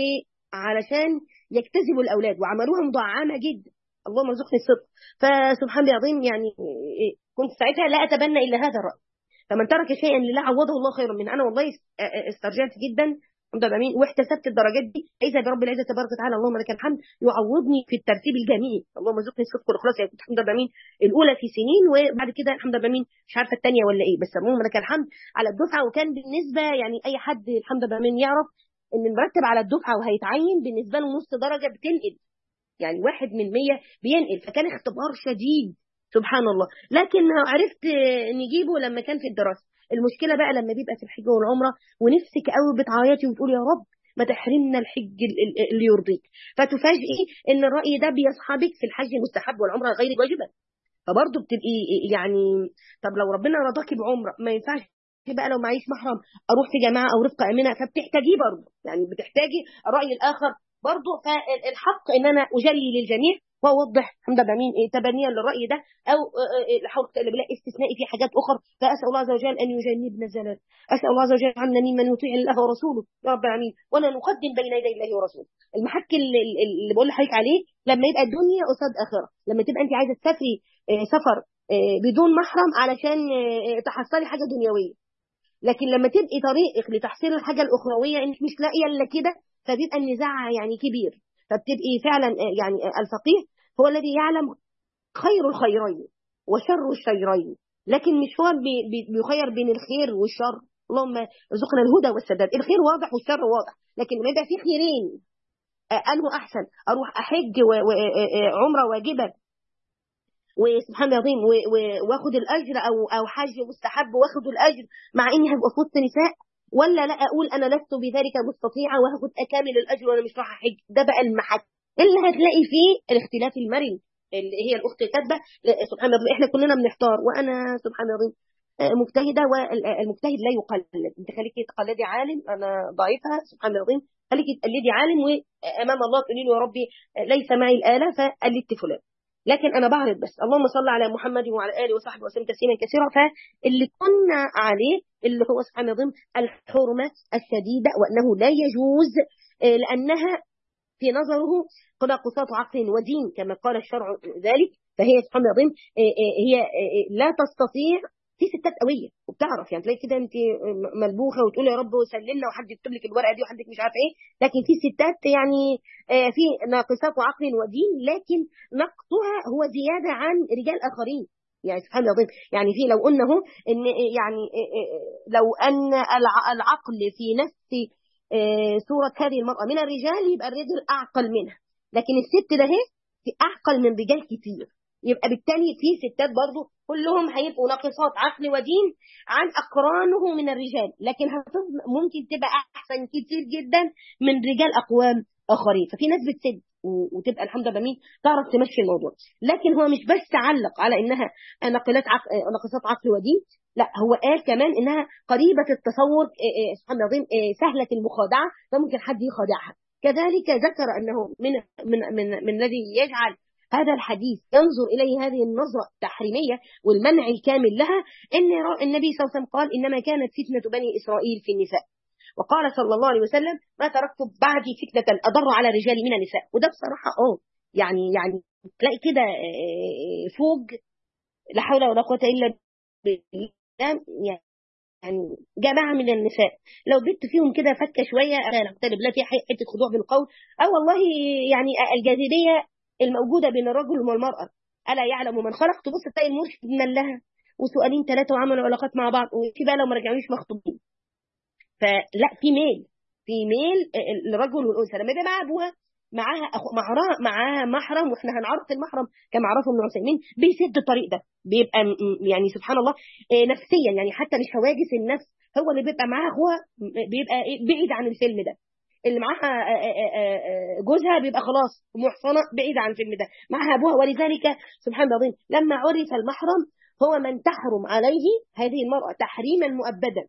Speaker 1: وعلشان يجتذبوا الأولاد وعملوها مدعمة جدا. اللهم ارزقني الصدق. فسبحان الله العظيم، يعني كنت ساعتها لا أتبنى إلا هذا الرأي. فمن ترك شيئا لله عوضه الله خيرا منه. أنا والله استرجعت جدا الحمد لله واحتسبت الدرجات دي إذا برب العزة تبارك وتعالى اللهم لك الحمد يعوضني في الترتيب الجميل. اللهم ارزقني الصدق والإخلاص. يعني كنت الحمد لله الأولى في سنين، وبعد كده الحمد لله مش عارفة الثانية ولا إيه، بس اللهم لك الحمد على الدفعة. وكان بالنسبة يعني أي حد الحمد لله يعرف إن المرتب على الدفعة وهيتعين بالنسبة له نص درجة بتنقل، يعني واحد من مية بينقل. فكان اختبار شديد سبحان الله، لكن عرفت نجيبه لما كان في الدراسة. المشكلة بقى لما بيبقى في الحج والعمرة ونفسك قوي بتعيطي وتقول يا رب ما تحرمنا الحج اللي يرضيك، فتفاجئي ان الرأي ده بيصحبك في الحج المستحب والعمرة غير واجبة. فبرضه بتبقي يعني طب لو ربنا رضاكي بعمرة ما ينفعش بقى لو معيش محرم اروح في جماعة او رفقة امنة، فبتحتاجيه برضه، يعني بتحتاجي الرأي الاخر برضه. فالحق ان انا اجلي للجميع واوضح الحمد لله مين تبنيا للراي ده او حول بالله استثنائي في حاجات اخرى. فاسال الله عز وجل ان يجنبنا الزلال، اسال الله عز وجل عنا ممن يطيع الله ورسوله يا رب العالمين، ولا نقدم بين يدي الله ورسوله. المحك اللي بقول لحضرتك عليه لما يبقى الدنيا قصاد اخره، لما تبقى انت عايزه تسافري سفر بدون محرم علشان تحصلي حاجه دنيويه، لكن لما تبقي طريقك لتحصيل الحاجه الاخرويه انك مش لاقيه الا كده، فبيبقى النزاع يعني كبير. فبتبقي فعلا يعني الفقيه هو الذي يعلم خير الخيرين وشر الشيرين، لكن مش هو بي- بي- بيخير بين الخير والشر. اللهم ارزقنا الهدى والسداد. الخير واضح والشر واضح، لكن لما يبقى في خيرين، آه، انه احسن اروح احج وعمره واجبه وسبحان الله العظيم و- و- واخد الاجر، او او حج مستحب واخد الاجر مع اني هبقى في وسط نساء، ولا لا اقول انا لست بذلك مستطيعه وهاخد اكامل الاجر وانا مش رايحه احج؟ ده بقى المحك اللي هتلاقي فيه الاختلاف المرن. اللي هي الاخت كاتبه سبحان الله احنا كلنا بنحتار، وانا سبحان الله آه، مجتهده، والمجتهد لا يقلد. انت خليكي تقلدي عالم، انا ضعيفه سبحان الله العظيم، خليكي تقلدي عالم وامام الله تقولي له يا ربي ليس معي الاله فقلدت فلان. لكن انا بعرض بس اللهم صل على محمد وعلى اله وصحبه وسلم تسليما كثيرا. فاللي كنا عليه اللي هو سبحان الله العظيم الحرمه الشديده، وانه لا يجوز آه، لانها في نظره تناقضات عقل ودين كما قال الشرع ذلك. فهي سبحان الله العظيم آه، آه، هي آه، لا تستطيع. في ستات قويه وبتعرف، يعني تلاقي كده انت ملبوخه وتقول يا رب سلمنا وحد يكتب لك الورقه دي وحد مش عارف ايه، لكن في ستات يعني آه، في ناقصات عقل ودين، لكن نقصها هو زياده عن رجال اخرين. يعني سبحان الله العظيم، يعني في لو قلنا اهو ان يعني آه، آه، آه، لو ان الع- العقل في نفس آه، صورة هذه المرأة من الرجال يبقى الرجل أعقل منها، لكن الست ده هي في أعقل من رجال كتير. يبقى بالتالي في ستات برضو كلهم هيبقوا ناقصات عقل ودين عن أقرانه من الرجال، لكن هتفضل ممكن تبقى أحسن كتير جدا من رجال أقوام آخرين. ففي ناس بتسد و- وتبقى الحمد لله مين تعرف تمشي الموضوع. لكن هو مش بس علق على إنها ناقلات عقل ناقصات عقل ودين، لا هو قال كمان انها قريبه التصور آه، آه، سبحان الله العظيم آه، سهله المخادعه، فممكن حد يخادعها. كذلك ذكر انه من من من, من الذي يجعل هذا الحديث ينظر اليه هذه النظره التحريميه والمنع الكامل لها، ان النبي صلى الله عليه وسلم قال انما كانت فتنه بني اسرائيل في النساء، وقال صلى الله عليه وسلم ما تركت بعدي فتنه اضر على الرجال من النساء. وده بصراحه اه يعني يعني تلاقي كده آه، آه، فوق لا حول ولا قوه الا بالله، يعني جماعة من النساء لو بت فيهم كده فكة شوية أنا أقترب لا في حتة خضوع بالقول أو والله يعني الجاذبية الموجودة بين الرجل والمرأة ألا يعلم من خلق، تبص تلاقي المرشد من لها وسؤالين ثلاثة وعملوا علاقات مع بعض وفي بقى لو ما رجعوش مخطوبين. فلا في ميل في ميل الرجل والأنثى لما يبقى معاها أبوها معاها أخو معاها معاها محرم، واحنا هنعرف المحرم كما عرفه ابن عثيمين بيسد الطريق ده، بيبقى م- م- يعني سبحان الله آه، نفسيا يعني حتى مش هواجس النفس، هو اللي بيبقى معاها اخوها م- بيبقى إيه، بعيد عن الفيلم ده. اللي معاها آه، آه، آه، آه، جوزها بيبقى خلاص محصنه بعيد عن الفيلم ده، معاها ابوها. ولذلك سبحان الله العظيم لما عرف المحرم هو من تحرم عليه هذه المرأة تحريما مؤبدا.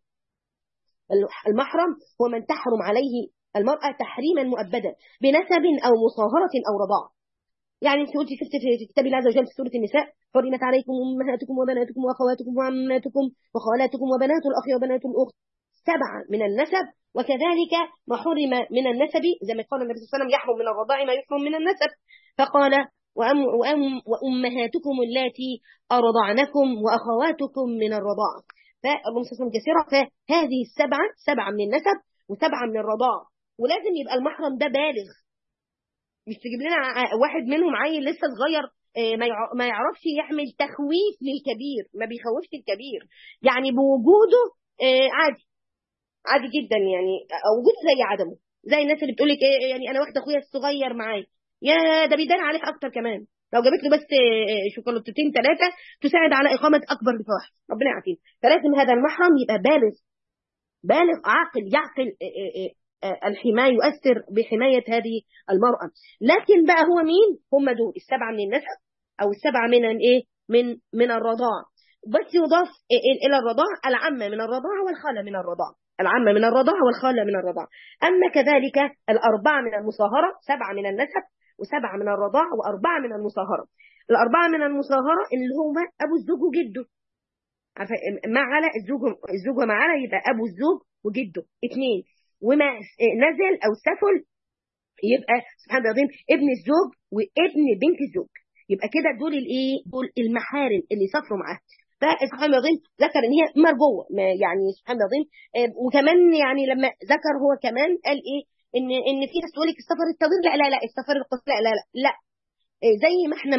Speaker 1: المحرم هو من تحرم عليه المرأة تحريما مؤبدا بنسب أو مصاهرة أو رضاعة. يعني انت قلتي شفت في كتاب الله عز وجل في سورة النساء حرمت عليكم أمهاتكم وبناتكم وأخواتكم وعماتكم وخالاتكم وبنات الأخ وبنات الأخت سبعة من النسب، وكذلك ما حرم من النسب زي ما قال النبي صلى الله عليه وسلم يحرم من الرضاع ما يحرم من النسب، فقال وأم وأم وأمهاتكم اللاتي أرضعنكم وأخواتكم من الرضاعة. فالله صلى الله عليه وسلم كثيرا. فهذه السبعة سبعة من النسب وسبعة من الرضاعة، ولازم يبقى المحرم ده بالغ، مش تجيب لنا ع- واحد منهم عيل لسه صغير آه، ما يع- ما يعرفش يحمل تخويف للكبير، ما بيخوفش الكبير، يعني بوجوده آه، عادي عادي جدا، يعني آه، وجوده زي عدمه. زي الناس اللي بتقول لك ايه يعني انا واخده اخويا الصغير معايا، يا ده بيدار عليك اكتر كمان لو جابت له بس آه، آه، شوكولاتتين ثلاثه تساعد على اقامه اكبر الفواحش، ربنا يعافينا. فلازم هذا المحرم يبقى بالغ، بالغ عاقل يعقل آه، آه، آه، الحماية يؤثر بحماية هذه المرأة. لكن بقى هو مين هم دول السبعة من النسب أو السبعة من الايه من من الرضاعة. بس يضاف إ- إلى الرضاعة العامة من الرضاعة والخالة من الرضاعة، العامة من الرضاعة والخالة من الرضاعة. أما كذلك الأربعة من المصاهرة، سبعة من النسب وسبعة من الرضاعة وأربعة من المصاهرة. الأربعة من المصاهرة اللي هما أبو الزوج وجده، عارفه ما على الزوج الزوج وما على يبقى ابو الزوج وجده اثنين، وما نزل او سفل يبقى سبحان الله العظيم ابن الزوج وابن بنت الزوج. يبقى كده دول الايه دول المحارم اللي سافروا معاه. فسبحان الله العظيم ذكر ان هي مرجوه ما- يعني سبحان الله العظيم آه، وكمان يعني لما ذكر هو كمان قال ايه ان ان في ناس تقول لك السفر الطويل لا لا لا السفر القصير لا لا لا, لا. آه، زي ما احنا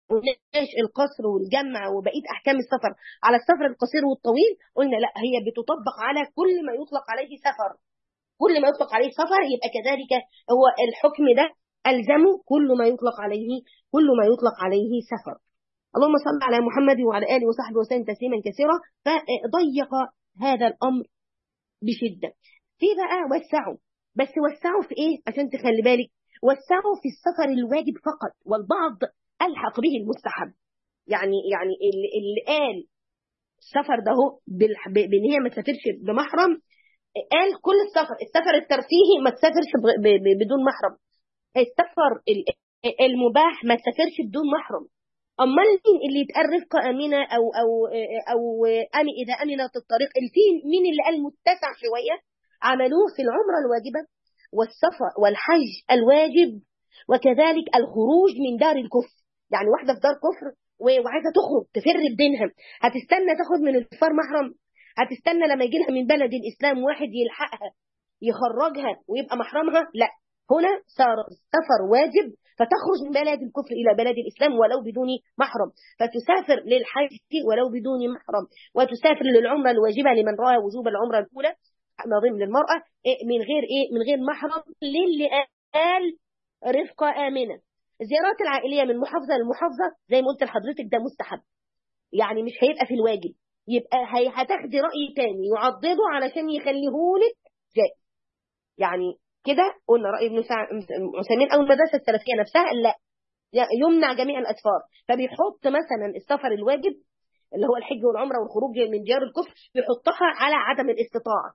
Speaker 1: قلناش القصر والجمع وبقيه احكام السفر على السفر القصير والطويل، قلنا لا، هي بتطبق على كل ما يطلق عليه سفر. كل ما يطلق عليه سفر يبقى كذلك هو الحكم ده ألزمه كل ما يطلق عليه كل ما يطلق عليه سفر. اللهم صل على محمد وعلى آله وصحبه وسلم تسليما كثيرا. فضيق هذا الأمر بشدة. في بقى وسعوا، بس وسعوا في إيه عشان تخلي بالك؟ وسعوا في السفر الواجب فقط، والبعض ألحق به المستحب. يعني يعني اللي, اللي قال السفر ده هو بان هي ما تسافرش بمحرم، قال كل السفر، السفر الترفيهي ما تسافرش بدون محرم، السفر المباح ما تسافرش بدون محرم. امال مين اللي يتقال رفقه امنه او او او أم اذا امنت الطريق؟ الفين مين اللي قال متسع شويه؟ عملوه في العمره الواجبه والسفر والحج الواجب، وكذلك الخروج من دار الكفر. يعني واحده في دار كفر وعايزه تخرج تفر بدينها، هتستنى تاخد من الكفار محرم؟ هتستنى لما يجي لها من بلد الاسلام واحد يلحقها يخرجها ويبقى محرمها؟ لا، هنا صار سفر واجب، فتخرج من بلد الكفر الى بلد الاسلام ولو بدون محرم، فتسافر للحج ولو بدون محرم، وتسافر للعمره الواجبه لمن راى وجوب العمره الاولى ما ضمن المراه من غير ايه؟ من غير محرم، للي قال رفقه امنه. الزيارات العائليه من محافظه لمحافظه زي ما قلت لحضرتك ده مستحب، يعني مش هيبقى في الواجب، يبقى هي هتاخدي راي تاني يعضده علشان يخليهولك جائز. يعني كده قلنا راي ابن عثيمين او المدرسه السلفيه نفسها لا، يمنع جميع الاسفار، فبيحط مثلا السفر الواجب اللي هو الحج والعمره والخروج من ديار الكفر بيحطها على عدم الاستطاعه.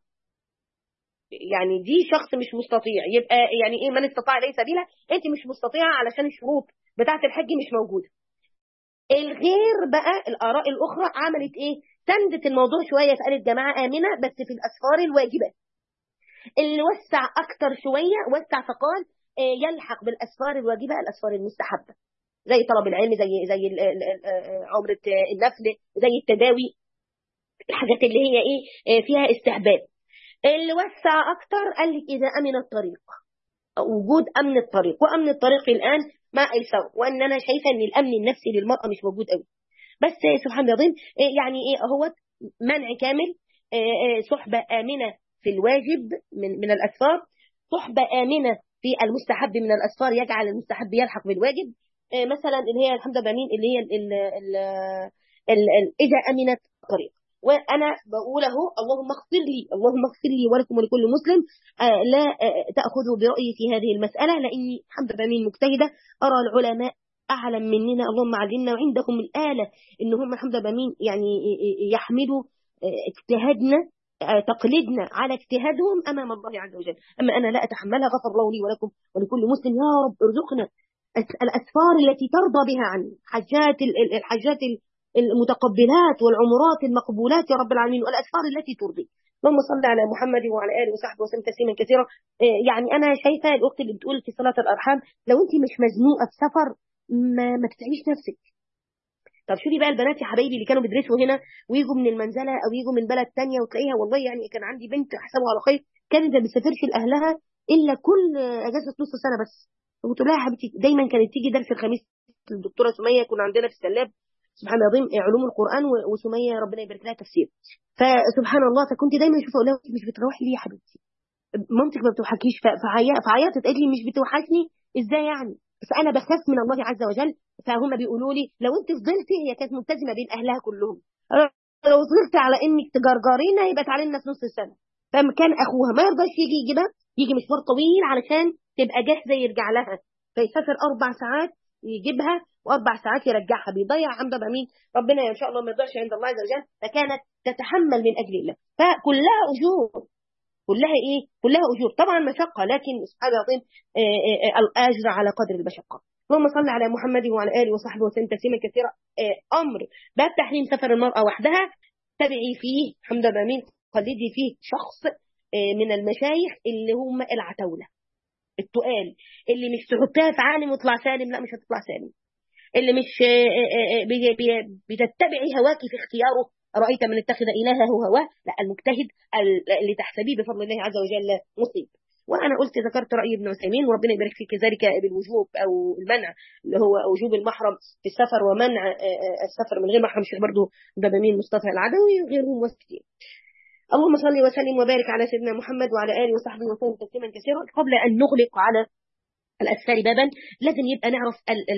Speaker 1: يعني دي شخص مش مستطيع، يبقى يعني ايه؟ من استطاع اليه سبيلا، انت مش مستطيعه علشان الشروط بتاعه الحج مش موجوده. الغير بقى الاراء الاخرى عملت ايه؟ سندت الموضوع شويه، فقالت جماعه امنه بس في الاسفار الواجبه. اللي وسع اكتر شويه وسع فقال يلحق بالاسفار الواجبه الاسفار المستحبه، زي طلب العلم، زي زي عمره النفل، زي التداوي، الحاجات اللي هي ايه فيها استحباب. اللي وسع اكتر قال لك اذا امن الطريق، وجود امن الطريق، وامن الطريق الان ما ايسر، وان انا شايفه ان الامن النفسي للمراه مش موجود قوي. بس سبحان الله العظيم، يعني ايه هو منع كامل، صحبه امنه في الواجب من من الاسفار، صحبه امنه في المستحب من الاسفار يجعل المستحب يلحق بالواجب. مثلا اللي هي الحمد لله اللي هي ال ال ال ال ال اذا امنت الطريق. وانا بقول اهو اللهم اغفر لي، اللهم اغفر لي ولكم ولكل مسلم، آه لا آه تاخذوا برايي في هذه المساله، لاني الحمد لله مجتهده، ارى العلماء اعلم مننا اللهم علمنا، وعندهم الاله ان هم الحمد لله يعني يحملوا اجتهادنا تقليدنا على اجتهادهم امام الله عز وجل. اما انا لا اتحملها، غفر الله لي ولكم ولكل مسلم. يا رب ارزقنا الاسفار التي ترضى بها عني، حجات الحجات المتقبلات والعمرات المقبولات يا رب العالمين، والاسفار التي ترضي. اللهم صل على محمد وعلى اله وصحبه وسلم تسليما كثيرا. يعني انا شايفه الاخت اللي بتقول في صلاه الارحام لو انت مش مزنوقه في سفر ما, ما تتعبيش نفسك. طب شوفي بقى البنات يا حبايبي اللي كانوا بيدرسوا هنا ويجوا من المنزله او يجوا من بلد ثانيه، وتلاقيها والله يعني كان عندي بنت احسبها على خير كانت ما بتسافرش لاهلها الا كل اجازه نص سنه بس. قلت لها يا حبيبتي دايما كانت تيجي درس الخميس الدكتوره سميه، كنا عندنا في السلاب سبحان الله العظيم علوم القران، وسميه ربنا يبارك لها تفسير، فسبحان الله فكنت دايما اشوف اقول لها مش بتروحي ليه يا حبيبتي؟ مامتك ما بتوحكيش؟ فعيطت قالت لي مش بتوحشني ازاي يعني؟ بس انا بخاف من الله عز وجل. فهم بيقولوا لي لو انت فضلتي، هي كانت ملتزمه بين اهلها كلهم، لو فضلت على انك تجرجرينا يبقى تعالينا في نص السنه. فكان اخوها ما يرضاش يجي يجيبها، يجي مشوار طويل علشان تبقى جاهزه يرجع لها، فيسافر اربع ساعات يجيبها واربع ساعات يرجعها، بيضيع عند مين؟ ربنا ان شاء الله ما يضيعش عند الله عز وجل. فكانت تتحمل من اجل الله، فكلها اجور، كلها ايه؟ كلها اجور، طبعا مشقه لكن سبحان الله العظيم الاجر على قدر المشقه. اللهم صل على محمد وعلى اله وصحبه وسلم تسليما كثيرا. امر باب تحريم سفر المراه وحدها، تبعي فيه الحمد لله، قلدي فيه شخص من المشايخ اللي هم العتاوله التقال، اللي مش تحطها في عالم ويطلع سالم، لا مش هتطلع سالم، اللي مش بتتبعي هواكي في اختياره، أرأيت من اتخذ إلهه هواه، لا المجتهد اللي تحسبيه بفضل الله عز وجل مصيب. وانا قلت ذكرت راي ابن عثيمين وربنا يبارك فيه كذلك بالوجوب او المنع، اللي هو وجوب المحرم في السفر ومنع السفر من غير محرم، الشيخ برضه بابامين مصطفى العدوي وغيرهم وكثير. اللهم صل وسلم وبارك على سيدنا محمد وعلى اله وصحبه وسلم تسليما كثيرا. قبل ان نغلق على الاسفار بابا لازم يبقى نعرف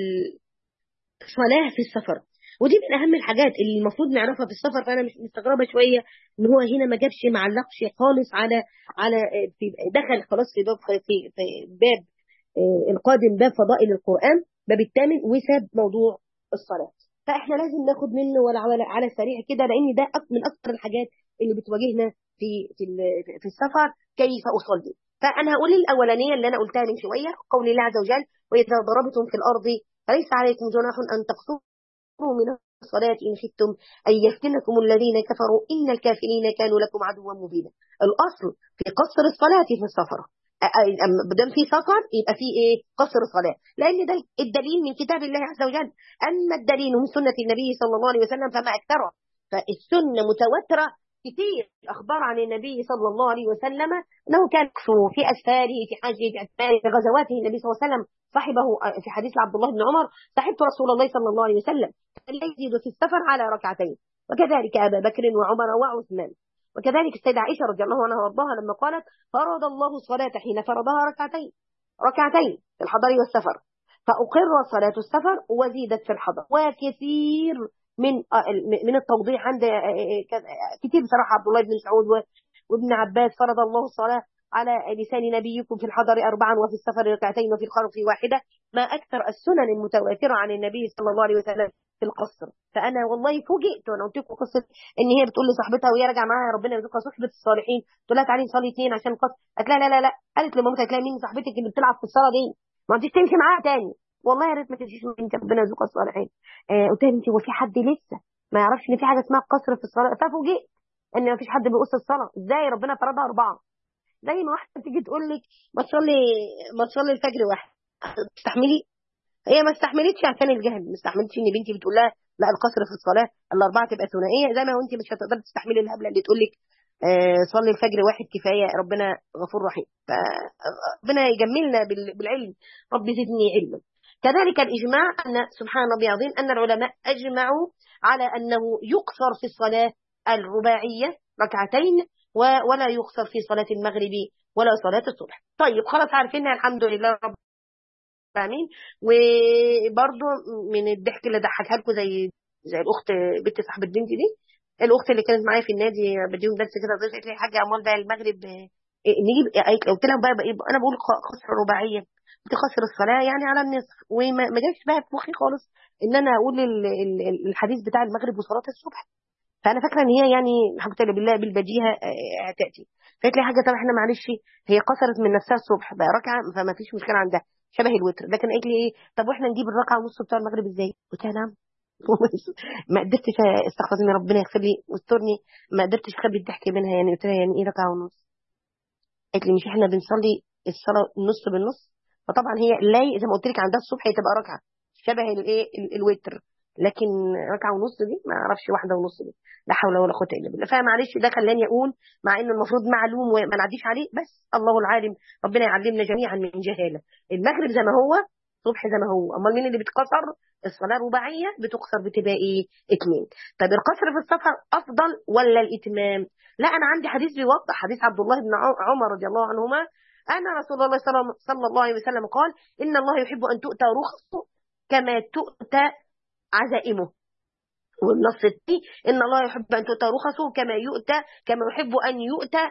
Speaker 1: الصلاه في السفر، ودي من اهم الحاجات اللي المفروض نعرفها في السفر. فانا مش مستغربه شويه ان هو هنا ما جابش ما علقش خالص على على في دخل خلاص في باب في, في باب القادم باب فضائل القران باب الثامن وساب موضوع الصلاه. فاحنا لازم ناخد منه ولا على على السريع كده، لان ده من اكثر الحاجات اللي بتواجهنا في في في السفر، كيف اصلي. فانا هقول الاولانيه اللي انا قلتها من شويه، قول الله عز وجل واذا ضربتم في الارض فليس عليكم جناح ان تقصروا من الصلاة إن خفتم أن يفتنكم الذين كفروا إن الكافرين كانوا لكم عدوا مبينا. الأصل في قصر الصلاة في السفر، بدم في سفر يبقى في إيه؟ قصر الصلاة، لأن ده الدليل من كتاب الله عز وجل. أما الدليل من سنة النبي صلى الله عليه وسلم فما أكثره، فالسنة متواترة كثير أخبار عن النبي صلى الله عليه وسلم أنه كان في أسفاره في حجه في أسفاره في غزواته. النبي صلى الله عليه وسلم صاحبه في حديث عبد الله بن عمر صحبت رسول الله صلى الله عليه وسلم لا يزيد في السفر على ركعتين، وكذلك أبا بكر وعمر وعثمان، وكذلك السيدة عائشة رضي الله عنها وارضاها لما قالت فرض الله الصلاة حين فرضها ركعتين ركعتين في الحضر والسفر، فأقر صلاة السفر وزيدت في الحضر. وكثير من من التوضيح عند كثير بصراحة عبد الله بن مسعود وابن عباس فرض الله الصلاة على لسان نبيكم في الحضر أربعا وفي السفر ركعتين وفي الخرف واحدة. ما أكثر السنن المتواترة عن النبي صلى الله عليه وسلم في القصر. فأنا والله فوجئت وأنا قلت لكم قصة إن هي بتقول لصاحبتها وهي راجعة معاها ربنا يرزقها صحبة الصالحين، تقول لها تعالي نصلي اثنين عشان القصر. قالت لا لا لا لا قالت لمامتها قالت لها مين صاحبتك اللي بتلعب في الصلاة دي؟ ما انتش تمشي معاها تاني. والله يا ريت ما تمشيش انت ربنا يرزقها الصالحين. آه قلت لها انت هو في حد لسه ما يعرفش ان في حاجه اسمها قصر في الصلاه؟ ففوجئت ان ما فيش حد بيقص الصلاه. ازاي ربنا فرضها اربعه؟ زي ما واحده تيجي تقول لك ما تصلي ما تصلي الفجر واحد، تستحملي؟ هي ما استحملتش عشان الجهل، ما استحملتش ان بنتي بتقول لها لا القصر في الصلاه الاربعه تبقى ثنائيه، زي ما هو انت مش هتقدري تستحملي الهبله اللي تقول لك آه صلي الفجر واحد كفايه، ربنا غفور رحيم. فربنا يجملنا بالعلم، رب زدني علما. كذلك الإجماع أن سبحان ربي العظيم أن العلماء أجمعوا على أنه يقصر في الصلاة الرباعية ركعتين ولا يقصر في صلاة المغرب ولا صلاة الصبح. طيب خلاص عارفينها الحمد لله رب العالمين. وبرضو من الضحك اللي ضحكها لكم زي زي الأخت بنت صاحبة بنتي دي، الأخت اللي كانت معايا في النادي بديهم درس كده، قالت لي حاجة أمال بقى المغرب نجيب، قلت لها بقى أنا بقول قصر رباعية بتقصر الصلاة يعني على النصف، وما جاش بقى في مخي خالص ان انا اقول الحديث بتاع المغرب وصلاة الصبح. فانا فاكره ان هي يعني حاجه بالله بالبديهه هتاتي. فقالت لي حاجه طب احنا معلش هي قصرت من نفسها الصبح بقى ركعه فما فيش مشكله عندها شبه الوتر، لكن قالت لي ايه طب واحنا نجيب الركعه ونص بتوع المغرب ازاي؟ قلت لها نعم. ما قدرتش استغفر الله ربنا يغفر لي واسترني، ما قدرتش اخبي الضحك منها. يعني قلت لها يعني ايه ركعه ونص؟ قالت لي مش احنا بنصلي الصلاه النص بالنص؟ فطبعا هي لا زي ما قلت لك عندها الصبح تبقى ركعه شبه الايه الوتر، لكن ركعه ونص دي ما اعرفش واحده ونص دي لا حول ولا قوه الا بالله. فمعلش ده خلاني اقول مع انه المفروض معلوم وما نعديش عليه، بس الله العالم ربنا يعلمنا جميعا من جهاله. المغرب زي ما هو الصبح زي ما هو، امال مين اللي بيتقصر؟ الصلاه الرباعيه بتقصر بتبقى ايه؟ اثنين. طب القصر في السفر افضل ولا الاتمام؟ لا انا عندي حديث بيوضح، حديث عبد الله بن عمر رضي الله عنهما أن رسول الله صلى الله عليه وسلم قال إن الله يحب أن تؤتى رخصه كما تؤتى عزائمه. والنص الثاني إن الله يحب أن تؤتى رخصه كما يؤتى كما يحب أن يؤتى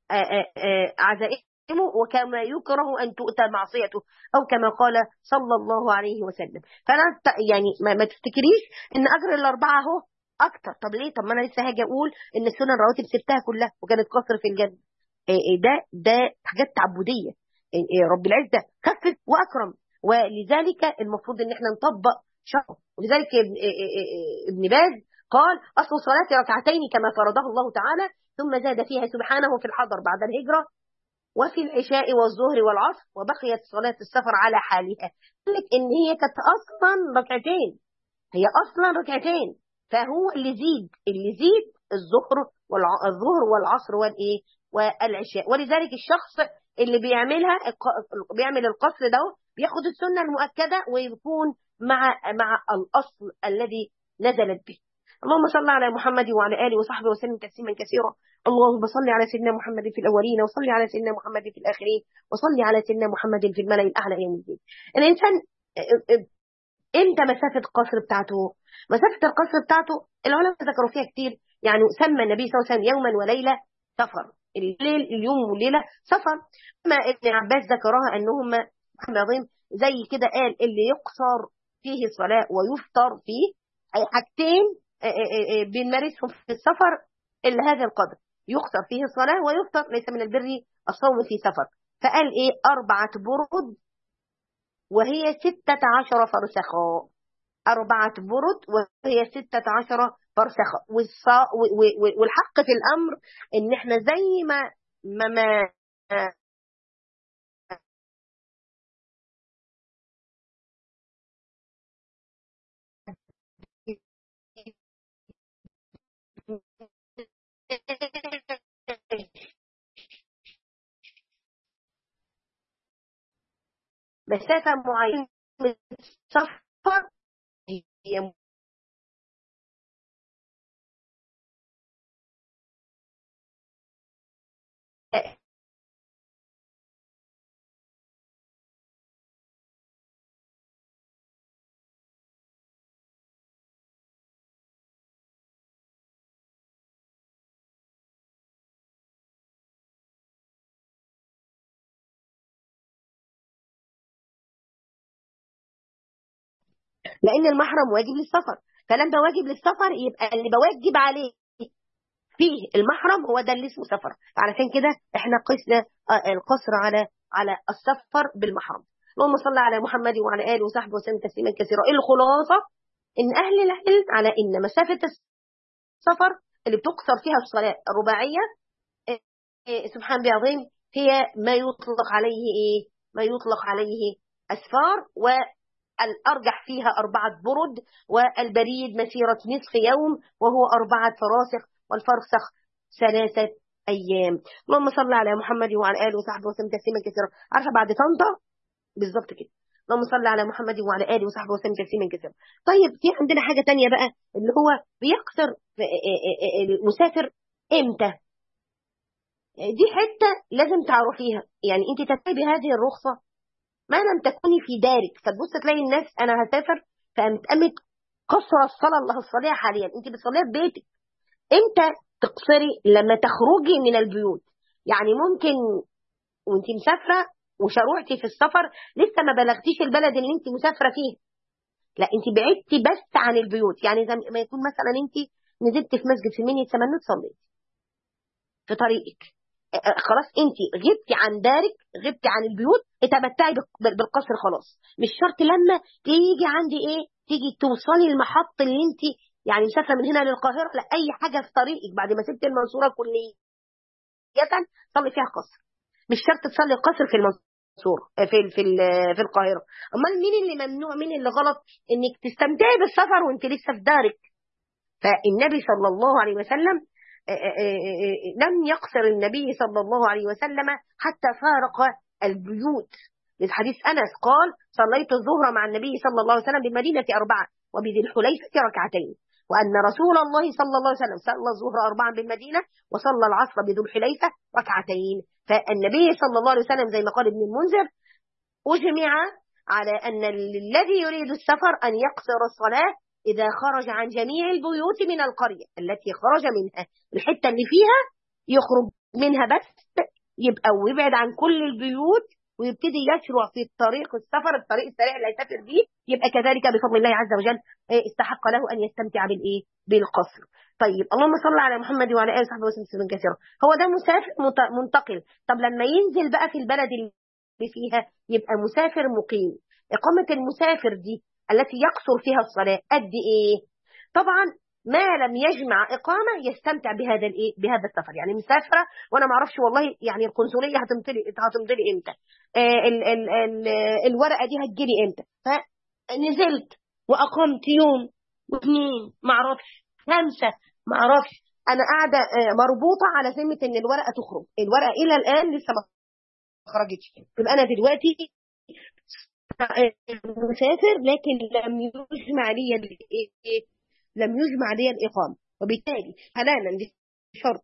Speaker 1: عزائمه وكما يكره أن تؤتى معصيته أو كما قال صلى الله عليه وسلم. فأنا يعني ما, ما تفتكريش إن أجر الأربعة أهو أكتر. طب ليه؟ طب ما أنا لسه هاجي أقول إن السنن الرواتب سبتها كلها وكانت قصر في الجنة. ده ده حاجات تعبديه، رب العزه خفف واكرم، ولذلك المفروض ان احنا نطبق شرعه. ولذلك ابن باز قال اصل الصلاه ركعتين كما فرضه الله تعالى ثم زاد فيها سبحانه في الحضر بعد الهجره وفي العشاء والظهر والعصر وبقيت صلاه السفر على حالها. قال لك ان هي كانت اصلا ركعتين، هي اصلا ركعتين، فهو اللي زيد اللي زيد الظهر والظهر والعصر والايه والعشاء. ولذلك الشخص اللي بيعملها بيعمل القصر ده بياخد السنة المؤكدة ويكون مع مع الأصل الذي نزلت به. اللهم صل على محمد وعلى آله وصحبه وسلم تسليما كثيرا. اللهم صل على سيدنا محمد في الأولين، وصل على سيدنا محمد في الآخرين، وصل على سيدنا محمد في الملأ الأعلى يوم الدين. الإنسان امتى مسافة القصر بتاعته؟ مسافة القصر بتاعته العلماء ذكروا فيها كتير. يعني سمى النبي صلى الله عليه وسلم يوما وليلة سفر، الليل اليوم والليلة سفر. ما ابن عباس ذكرها أنهم عظيم زي كده، قال اللي يقصر فيه الصلاة ويفطر فيه، أي حاجتين بنمارسهم في السفر إلا هذا القدر، يقصر فيه الصلاة ويفطر، ليس من البر الصوم في سفر. فقال إيه؟ أربعة برد وهي ستة عشر فرسخا، أربعة برد وهي ستة عشر فرسخا. والحق في الأمر إن إحنا زي ما ما, ما مسافة معينة من السفر هي لأن المحرم واجب للسفر، فلما واجب للسفر يبقى اللي بواجب عليه فيه المحرم هو ده اللي اسمه سفر. علشان كده احنا قسنا القصر على على السفر بالمحرم. اللهم صل على محمد وعلى آله وصحبه وسلم تسليما كثيرا. الخلاصة إن أهل العلم على إن مسافة السفر اللي بتقصر فيها الصلاة الرباعية سبحان الله عظيم هي ما يطلق عليه إيه؟ ما يطلق عليه أسفار، والأرجح فيها أربعة برد، والبريد مسيرة نصف يوم وهو أربعة فراسخ، والفرسخ ثلاثة أيام. اللهم صل على محمد وعلى آله وصحبه وسلم تسليما كثيرا. عارفة بعد طنطا بالظبط كده. اللهم صل على محمد وعلى آله وصحبه وسلم تسليما كثيرا. طيب في عندنا حاجة تانية بقى اللي هو بيقصر المسافر امتى؟ دي حتة لازم تعرفيها. يعني انت تكتبي هذه الرخصة ما لم تكوني في دارك، فتبص تلاقي الناس انا هسافر فقامت قامت قصر الصلاة اللي هتصليها حاليا انت بتصليها في بيتك. امتى تقصري؟ لما تخرجي من البيوت. يعني ممكن وانت مسافرة وشروعتي في السفر لسه ما بلغتيش البلد اللي انت مسافرة فيه، لا انت بعدتي بس عن البيوت. يعني زي ما يكون مثلا انت نزلت في مسجد في منيا سمنوت صليت في طريقك، خلاص انت غبتي عن دارك، غبتي عن البيوت، اتمتعي بالقصر خلاص. مش شرط لما تيجي عندي ايه تيجي توصلي المحط اللي انت يعني مسافره من هنا للقاهره، لا اي حاجه في طريقك بعد ما سبت المنصوره كليا صلي فيها قصر. مش شرط تصلي القصر في المنصوره في في في القاهره. امال مين اللي ممنوع، مين اللي غلط؟ انك تستمتعي بالسفر وانت لسه في دارك. فالنبي صلى الله عليه وسلم لم يقصر النبي صلى الله عليه وسلم حتى فارق البيوت. للحديث أنس قال صليت الظهر مع النبي صلى الله عليه وسلم بالمدينة أربعة وبذي الحليفة ركعتين، وأن رسول الله صلى الله عليه وسلم صلى الظهر أربعا بالمدينة وصلى العصر بذي الحليفة ركعتين. فالنبي صلى الله عليه وسلم زي ما قال ابن المنذر أجمع على أن الذي يريد السفر أن يقصر الصلاة إذا خرج عن جميع البيوت من القرية التي خرج منها، الحتة اللي فيها يخرج منها بس يبقى ويبعد عن كل البيوت ويبتدي يشرع في الطريق السفر الطريق السريع اللي هيسافر بيه، يبقى كذلك بفضل الله عز وجل استحق له أن يستمتع بالإيه؟ بالقصر. طيب اللهم صل على محمد وعلى آله وصحبه وسلم كثيرا. هو ده مسافر منتقل. طب لما ينزل بقى في البلد اللي فيها يبقى مسافر مقيم. إقامة المسافر دي التي يقصر فيها الصلاة قد إيه؟ طبعا ما لم يجمع إقامة يستمتع بهذا الإيه؟ بهذا السفر. يعني مسافرة وأنا ما أعرفش والله يعني القنصلية هتمضي هتمضي إمتى؟ آه ال ال ال الورقة دي هتجيلي إمتى؟ فنزلت وأقمت يوم واثنين ما أعرفش خمسة ما أعرفش، أنا قاعدة آه مربوطة على ذمة إن الورقة تخرج. الورقة إلى الآن لسه ما خرجتش، يبقى انا دلوقتي مسافر لكن لم يجمع لي الايه، لم يجمع لي الاقامه، وبالتالي حلالا بشرط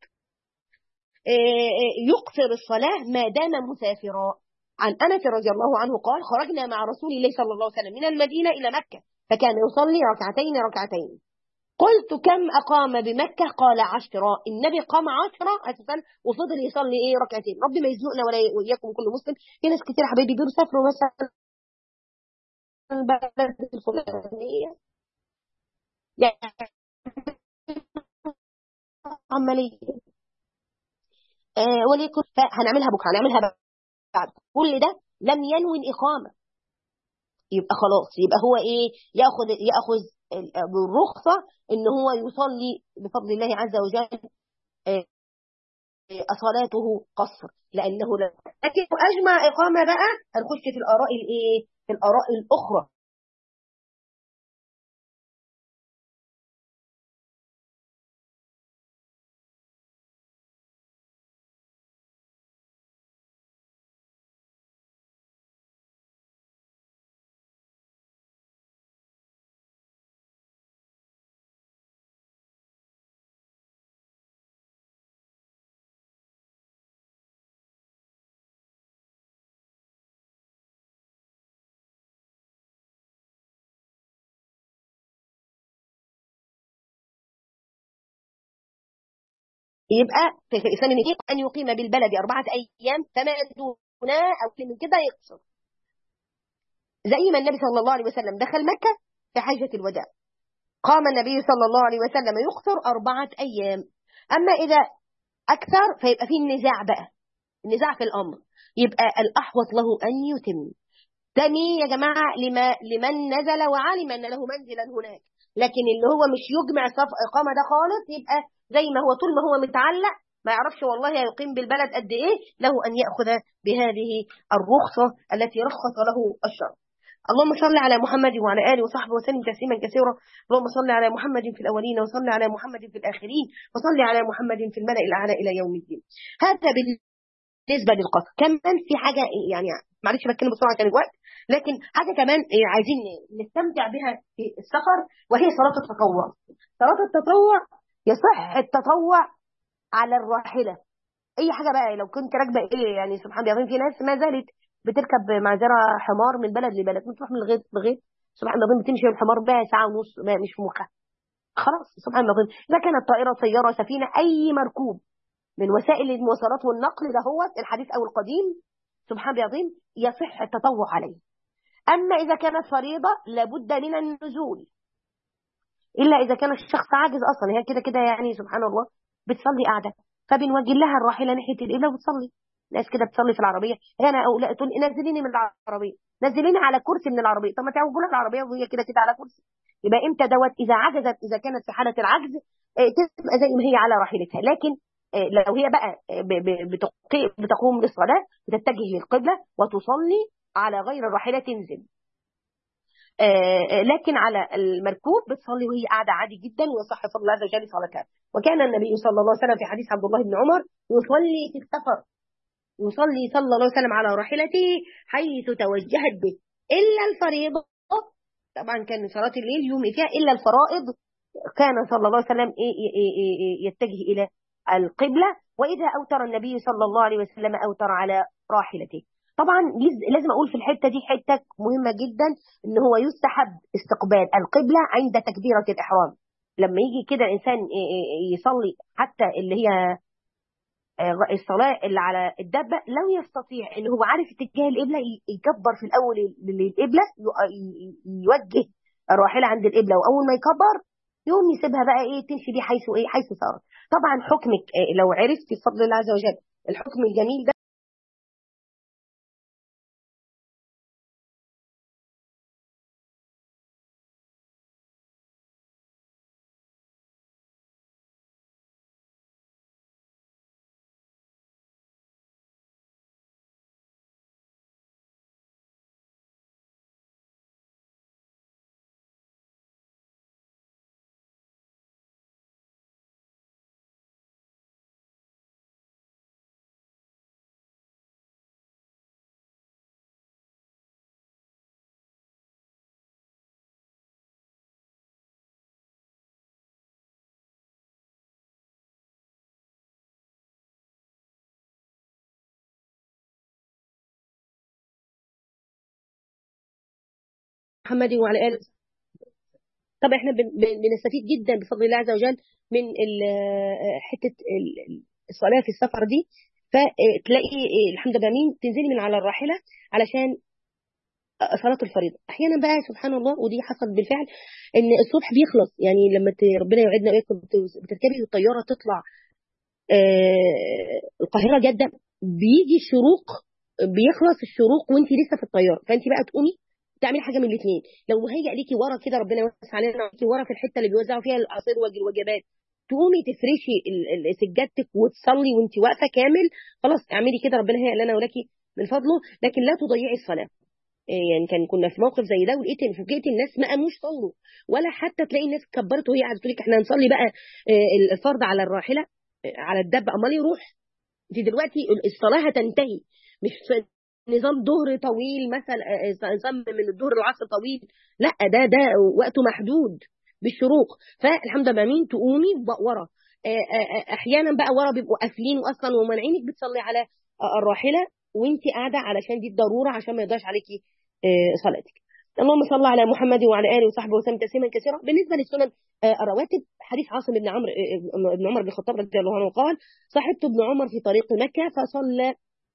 Speaker 1: يقصر الصلاه ما دام مسافرا. عن انس رضي الله عنه قال: خرجنا مع رسول الله صلى الله عليه وسلم من المدينه الى مكه، فكان يصلي ركعتين ركعتين. قلت: كم أقام بمكة؟ قال: عشرة. النبي قام عشرة أساسا وفضل يصلي إيه ركعتين. ربي ما يزنقنا ولا وإياكم كل مسلم. في ناس كتير حبايبي بيسافروا مثلا البلد الفلانية يعني عملية آه وليكن هنعملها بكرة، هنعملها بعد، كل ده لم ينوي الإقامة، يبقى خلاص، يبقى هو إيه، يأخذ يأخذ بالرخصة إن هو يصلي بفضل الله عز وجل آه صلاته قصر، لأنه لا. لكن أجمع إقامة بقى هنخش في الآراء الإيه، في الآراء الأخرى. يبقى في الإسلام أن يقيم بالبلد أربعة أيام، فما دونه أو من كده يقصر، زي ما النبي صلى الله عليه وسلم دخل مكة في حجة الوداع، قام النبي صلى الله عليه وسلم يقصر أربعة أيام. أما إذا أكثر فيبقى فيه النزاع بقى، النزاع في الأمر، يبقى الأحوط له أن يتم. تاني يا جماعة لما لمن نزل وعلم أن له منزلا هناك، لكن اللي هو مش يجمع صف إقامة ده خالص، يبقى زي ما هو طول ما هو متعلق ما يعرفش والله هيقيم بالبلد قد إيه، له أن يأخذ بهذه الرخصة التي رخص له الشرع. اللهم صل على محمد وعلى آله وصحبه وسلم تسليما كثيرا. اللهم صل على محمد في الأولين، وصل على محمد في الآخرين، وصل على محمد في الملأ الأعلى إلى يوم الدين. هذا بالنسبة للقصر. كمان في حاجة يعني، معلش بتكلم بسرعة عشان الوقت، لكن حاجة كمان عايزين نستمتع بها في السفر، وهي صلاة التطوع. صلاة التطوع يصح التطوع على الراحلة، أي حاجة بقى. لو كنت راكبة إيه يعني، سبحان الله، في ناس ما زالت بتركب معذرة حمار من بلد لبلد، بتروح من الغيط لغيط، سبحان الله، بتمشي الحمار بقى ساعة ونص، ما مش في مخها خلاص، سبحان الله. إذا كانت طائرة، سيارة، سفينة، أي مركوب من وسائل المواصلات والنقل، ده هو الحديث أو القديم، سبحان الله العظيم، يصح التطوع عليه. أما إذا كانت فريضة لابد من النزول، إلا إذا كان الشخص عاجز أصلا، هي كده كده يعني سبحان الله بتصلي قاعدة، فبنوجه لها الراحلة ناحية القبلة وتصلي. ناس كده بتصلي في العربية، أنا أو لا تقول نزليني من العربية، نزليني على كرسي من العربية، طب ما تعوجوا لها العربية وهي كده كده على كرسي. يبقى إمتى دوت؟ إذا عجزت، إذا كانت في حالة العجز تبقى زي ما هي على راحلتها. لكن لو هي بقى بتقوم بالصلاة، بتتجه للقبلة وتصلي على غير الراحلة تنزل، لكن على المركوب بتصلي وهي قاعدة عادي جدا، ويصح فضل الله عز وجل صلاتها. وكان النبي صلى الله عليه وسلم في حديث عبد الله بن عمر يصلي في السفر، يصلي صلى الله عليه وسلم على راحلته حيث توجهت به، إلا الفريضة، طبعا كان صلاة الليل يوم فيها، إلا الفرائض كان صلى الله عليه وسلم يتجه إلى القبلة. وإذا أوتر النبي صلى الله عليه وسلم أوتر على راحلته. طبعا لازم أقول في الحتة دي حتة مهمة جدا، إن هو يستحب استقبال القبلة عند تكبيرة الإحرام. لما يجي كده الإنسان يصلي حتى اللي هي الصلاة اللي على الدابة، لو يستطيع إن هو عارف اتجاه القبلة يكبر في الأول للقبلة، يوجه الراحلة عند القبلة، وأول ما يكبر يوم يسيبها بقى إيه تمشي بيه حيث إيه حيث صارت. طبعا حكمك لو عرفت بفضل الله عز وجل الحكم الجميل ده محمد وعلى آله. طب احنا بن- بن- بنستفيد جدا بفضل الله عز وجل من ال- حته ال- الصلاه في السفر دي. فتلاقي الحمد لله مين تنزلي من على الراحله علشان صلاه الفريضه. احيانا بقى سبحان الله، ودي حصلت بالفعل، ان الصبح بيخلص. يعني لما ت- ربنا يوعدنا وإياكم بت- بتركبي الطياره تطلع آه، القاهره جده، بيجي الشروق، بيخلص الشروق وانت لسه في الطياره، فانت بقى تقومي تعملي حاجه من الاثنين. لو مهيأ ليكي ورا كده، ربنا يوسع علينا عليكي ورا في الحته اللي بيوزعوا فيها العصير والوجبات، تقومي تفرشي ال- ال- سجادتك وتصلي وانت واقفه كامل. خلاص اعملي كده، ربنا هيئ لنا ولك من فضله. لكن لا تضيعي الصلاه. إيه يعني كان كنا في موقف زي ده، ولقيت ان فوجئت الناس ما قاموش صلوا، ولا حتى تلاقي الناس كبرت وهي قاعده تقول لك احنا هنصلي بقى آه، الفرض على الراحله، آه، على الدب. امال يروح؟ انت دلوقتي الصلاه هتنتهي، مش في نظام ظهر طويل مثلا، آه، آه، نظام من الظهر للعصر طويل، لا، ده ده وقته محدود بالشروق. فالحمد لله مين تقومي ب- ورا. آه، آه، آه، احيانا بقى ورا بيبقوا قافلين اصلا ومانعينك بتصلي على آه، الراحله وانت قاعده، علشان دي الضروره، عشان ما يضيعش عليكي آه، صلاتك. اللهم صل على محمد وعلى اله وصحبه وسلم تسليما كثيرا. بالنسبه للسنن آه، الرواتب، حديث عاصم بن عمرو آه، آه، بن عمر بن الخطاب رضي الله عنه قال: صحبت ابن عمر في طريق مكة فصلى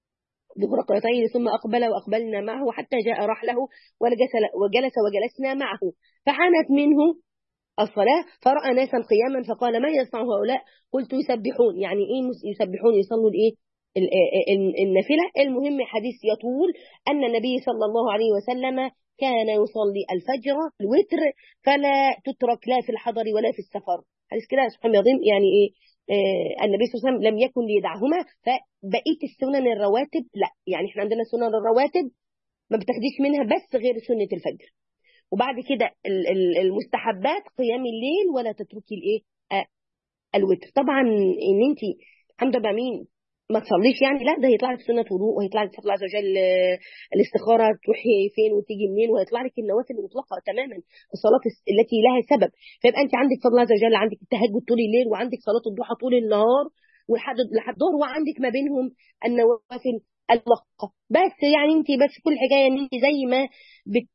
Speaker 1: بركعتين ثم أقبل وأقبلنا معه حتى جاء رحله وجلس وجلس وجلسنا معه، فحانت منه الصلاة فرأى ناسا قياما فقال: ما يصنع هؤلاء؟ قلت: يسبحون. يعني ايه يسبحون؟ يصلوا الايه؟ ال- ال- النافلة. المهم حديث يطول أن النبي صلى الله عليه وسلم كان يصلي الفجر الوتر فلا تترك لا في الحضر ولا في السفر. حديث كده سبحان الله العظيم. يعني ايه؟ آه النبي صلى الله عليه وسلم لم يكن ليدعهما، فبقية السنن الرواتب لا. يعني احنا عندنا سنن الرواتب ما بتاخديش منها بس غير سنة الفجر، وبعد كده ال- ال- المستحبات قيام الليل، ولا تتركي الايه؟ آه، الوتر. طبعا ان انت الحمد لله مين ما تصليش يعني، لا، ده هيطلع لك سنه وضوء، وهيطلع لك بفضل الله عز وجل آه، الاستخاره تروحي فين وتيجي منين، وهيطلع لك النوافل المطلقه تماما، الصلاه الس- التي لها سبب. فيبقى انت عندك فضل الله عز وجل، عندك التهجد طول الليل، وعندك صلاه الضحى طول النهار ولحد لحد الظهر، وعندك ما بينهم النوافل المطلقه. بس يعني انت بس كل الحكايه ان انت زي ما بت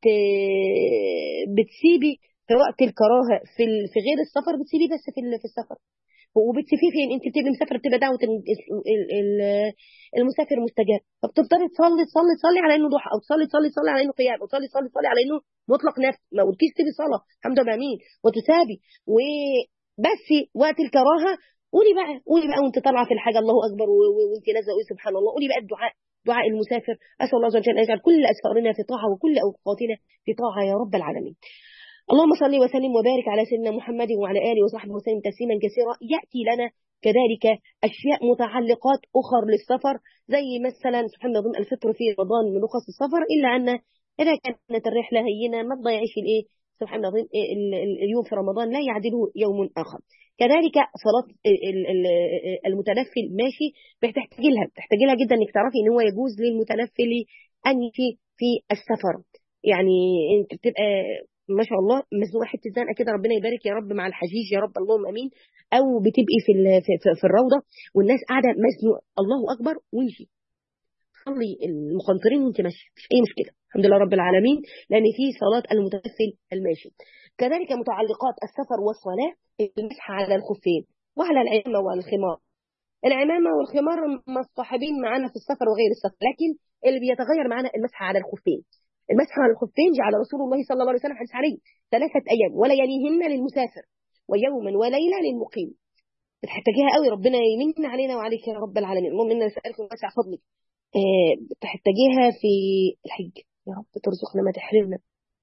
Speaker 1: بتسيبي في وقت الكراهه في ال- في غير السفر، بتسيبي بس في ال- في السفر. وبتسيبيه فين؟ انت بتبقي مسافره، بتبقى دعوه ال- ال- ال- المسافر مستجاب، فبتفضلي تصلي تصلي تصلي على انه ضحى، او تصلي تصلي تصلي على انه قيام، او تصلي تصلي تصلي على انه مطلق نفس. ما قلتيش تسيبي صلاه، الحمد لله امين، وتسابي. وبس وقت الكراهه قولي بقى، قولي بقى وانت طالعه في الحاجه الله اكبر، و- و- وانت نازله قولي سبحان الله، قولي بقى الدعاء، دعاء المسافر. اسال الله عز وجل ان يجعل كل اسفارنا في طاعه، وكل اوقاتنا في طاعه يا رب العالمين. اللهم صل وسلم وبارك على سيدنا محمد وعلى آله وصحبه وسلم تسليما كثيرا. يأتي لنا كذلك أشياء متعلقات أخر للسفر، زي مثلا سبحان الله ضمن الفطر في رمضان من رخص السفر، إلا أن إذا كانت الرحلة هينة ما تضيعش الإيه سبحان الله ضمن ال- ال- اليوم في رمضان لا يعدله يوم آخر. كذلك صلاة ال- ال- المتنفل ماشي، بتحتاجي لها بتحتاجي لها جدا، انك تعرفي ان هو يجوز للمتنفل ان يمشي في السفر. يعني انت بتبقى ما شاء الله مزنوقه حته زنقه كده، ربنا يبارك يا رب مع الحجيج يا رب اللهم امين، او بتبقي في ال- في, في, في الروضه والناس قاعده مزنوقه، الله اكبر وامشي صلي المقنطرين وانت ماشي، مفيش اي مشكله الحمد لله رب العالمين، لان في صلاه المتنفل الماشي. كذلك متعلقات السفر والصلاه، المسح على الخفين وعلى العمامه والخمار. العمامه والخمار مصطحبين معانا في السفر وغير السفر، لكن اللي بيتغير معانا المسح على الخفين. المسح على الخفين جعل رسول الله صلى الله عليه وسلم حديث عليه ثلاثه ايام ولياليهن للمسافر ويوما وليله للمقيم. بتحتاجيها قوي، ربنا يمن علينا وعليك يا رب العالمين. اللهم انا نسالك من واسع فضلك. آه، بتحتاجيها في الحج، يا رب ترزقنا ما تحرمنا.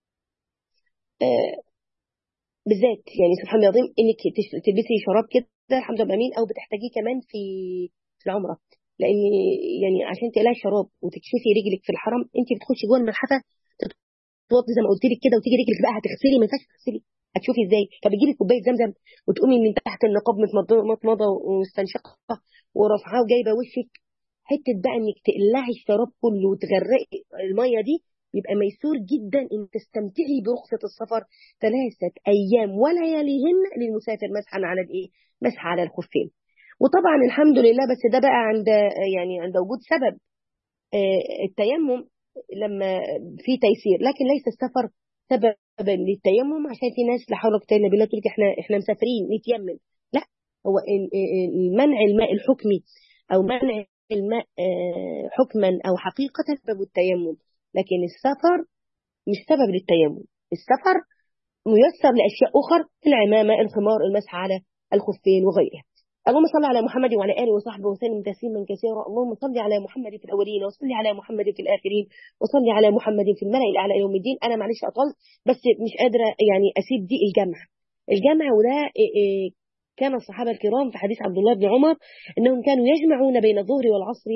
Speaker 1: آه، بالذات يعني سبحان الله العظيم انك تش- تلبسي شراب كده الحمد لله امين، او بتحتاجيه كمان في في العمره، لان يعني عشان تقلعي الشراب وتكشفي رجلك في الحرم، انت بتخشي جوه الملحفه تتوضي زي ما قلت لك كده، وتيجي رجلك بقى هتغسلي، ما ينفعش تغسلي، هتشوفي ازاي؟ فبتجيبي كوبايه زمزم وتقومي من تحت النقاب متمض- متمضه ومستنشقه ورافعاه وجايبه وشك، حته بقى انك تقلعي الشراب كله وتغرقي الميه دي، يبقى ميسور جدا ان تستمتعي برخصه السفر ثلاثه ايام ولياليهن للمسافر مسحا على الايه؟ مسح على الخفين. وطبعا الحمد لله، بس ده بقى عند يعني عند وجود سبب آه، التيمم، لما في تيسير، لكن ليس السفر سببا للتيمم، عشان في ناس لا حول ولا قوة إلا بالله تقول لك احنا احنا مسافرين نتيمم. لا، هو ال- ال- منع الماء الحكمي او منع الماء آه، حكما او حقيقة سبب التيمم، لكن السفر مش سبب للتيمم. السفر ميسر لاشياء اخرى، العمامة، الخمار، المسح على الخفين وغيرها. اللهم صل على محمد وعلى اله وصحبه وسلم تسليما كثيرا. اللهم صل على محمد في الاولين، وصل على محمد في الاخرين، وصل على محمد في الملأ الاعلى يوم الدين. انا معلش اطلت، بس مش قادره يعني اسيب دي الجمع. الجمع وده إيه إيه، كان الصحابه الكرام في حديث عبد الله بن عمر انهم كانوا يجمعون بين الظهر والعصر،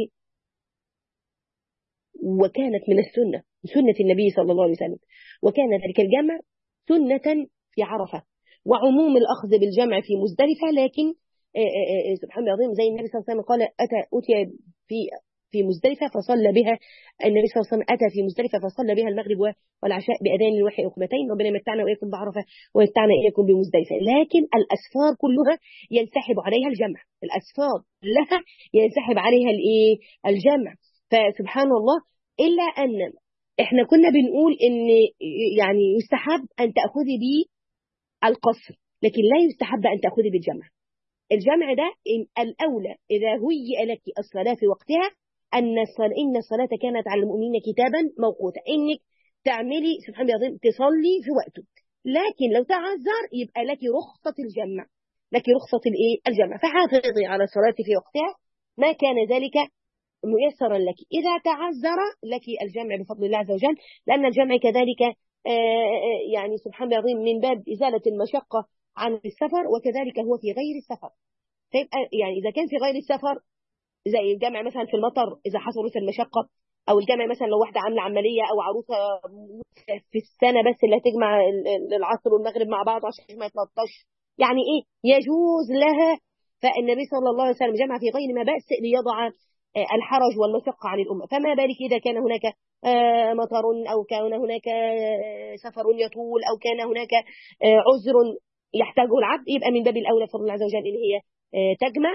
Speaker 1: وكانت من السنه، سنه النبي صلى الله عليه وسلم، وكان ذلك الجمع سنه في عرفه، وعموم الاخذ بالجمع في مزدلفه. لكن آه، آه، آه، سبحان الله العظيم، زي النبي صلى الله عليه وسلم قال اتى اتي في في مزدلفه فصلى بها، النبي صلى الله عليه وسلم اتى في مزدلفه فصلى بها المغرب والعشاء باذان الوحي عقبتين. ربنا يمتعنا واياكم بعرفه ويمتعنا اياكم بمزدلفه. لكن الاسفار كلها ينسحب عليها الجمع، الاسفار لها ينسحب عليها الايه؟ الجمع. فسبحان الله، الا ان احنا كنا بنقول ان يعني يستحب ان تاخذي بيه القصر، لكن لا يستحب ان تاخذي بالجمع. الجمع ده إن الاولى اذا هيئ لك الصلاه في وقتها، ان الصلاه ان الصلاه كانت على المؤمنين كتابا موقوتا، انك تعملي سبحان الله العظيم تصلي في وقته. لكن لو تعذر يبقى لك رخصه الجمع، لك رخصه الايه؟ الجمع. فحافظي على الصلاه في وقتها ما كان ذلك ميسرا لك. إذا تعذر لك الجمع بفضل الله عز وجل، لأن الجمع كذلك آه، آه، يعني سبحان الله العظيم من باب إزالة المشقة عن السفر، وكذلك هو في غير السفر. فيبقى يعني إذا كان في غير السفر زي الجمع مثلا في المطر إذا حصلت المشقة، أو الجمع مثلا لو واحدة عاملة عملية أو عروسة في السنة بس اللي هتجمع ال- ال- العصر والمغرب مع بعض عشان ما يتلطش، يعني إيه يجوز لها. فالنبي صلى الله عليه وسلم جمع في غير ما بأس ليضع آه، الحرج والمشقة عن الأمة. فما بالك إذا كان هناك آه، مطر، أو كان هناك آه، سفر يطول، أو كان هناك آه، عذر يحتاجه العبد، يبقى من باب الأولى فضل الله عز وجل إن هي آه، تجمع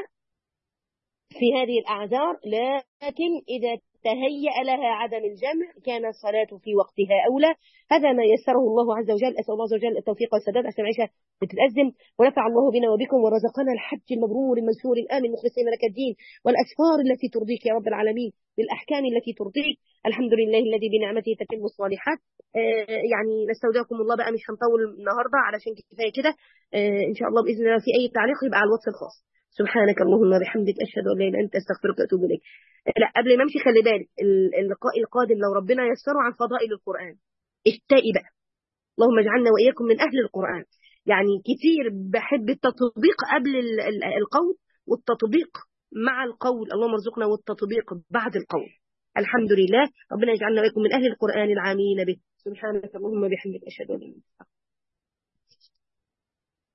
Speaker 1: في هذه الأعذار. لكن إذا تهيأ لها عدم الجمع كان الصلاة في وقتها أولى. هذا ما يسره الله عز وجل. أسأل الله عز وجل التوفيق والسداد عشان عيشة بتتأزم، ونفع الله بنا وبكم، ورزقنا الحج المبرور الميسور الآمن مخلصين لك الدين، والأسفار التي ترضيك يا رب العالمين، بالأحكام التي ترضيك. الحمد لله الذي بنعمته تتم الصالحات. آه يعني نستودعكم الله بقى، مش هنطول النهارده علشان كفايه كده. آه إن شاء الله بإذن الله في أي تعليق يبقى على الواتس الخاص. سبحانك اللهم وبحمدك أشهد أن لا إله إلا أنت أستغفرك وأتوب إليك. لا، قبل ما أمشي خلي بالك ال- اللقاء القادم لو ربنا يسره عن فضائل القرآن. اشتقي بقى، اللهم اجعلنا وإياكم من أهل القرآن. يعني كتير بحب التطبيق قبل ال- ال- القول، والتطبيق مع القول. اللهم ارزقنا والتطبيق بعد القول. الحمد لله، ربنا يجعلنا وإياكم من أهل القرآن العاملين به. سبحانك اللهم وبحمدك أشهد أن لا إله إلا أنت.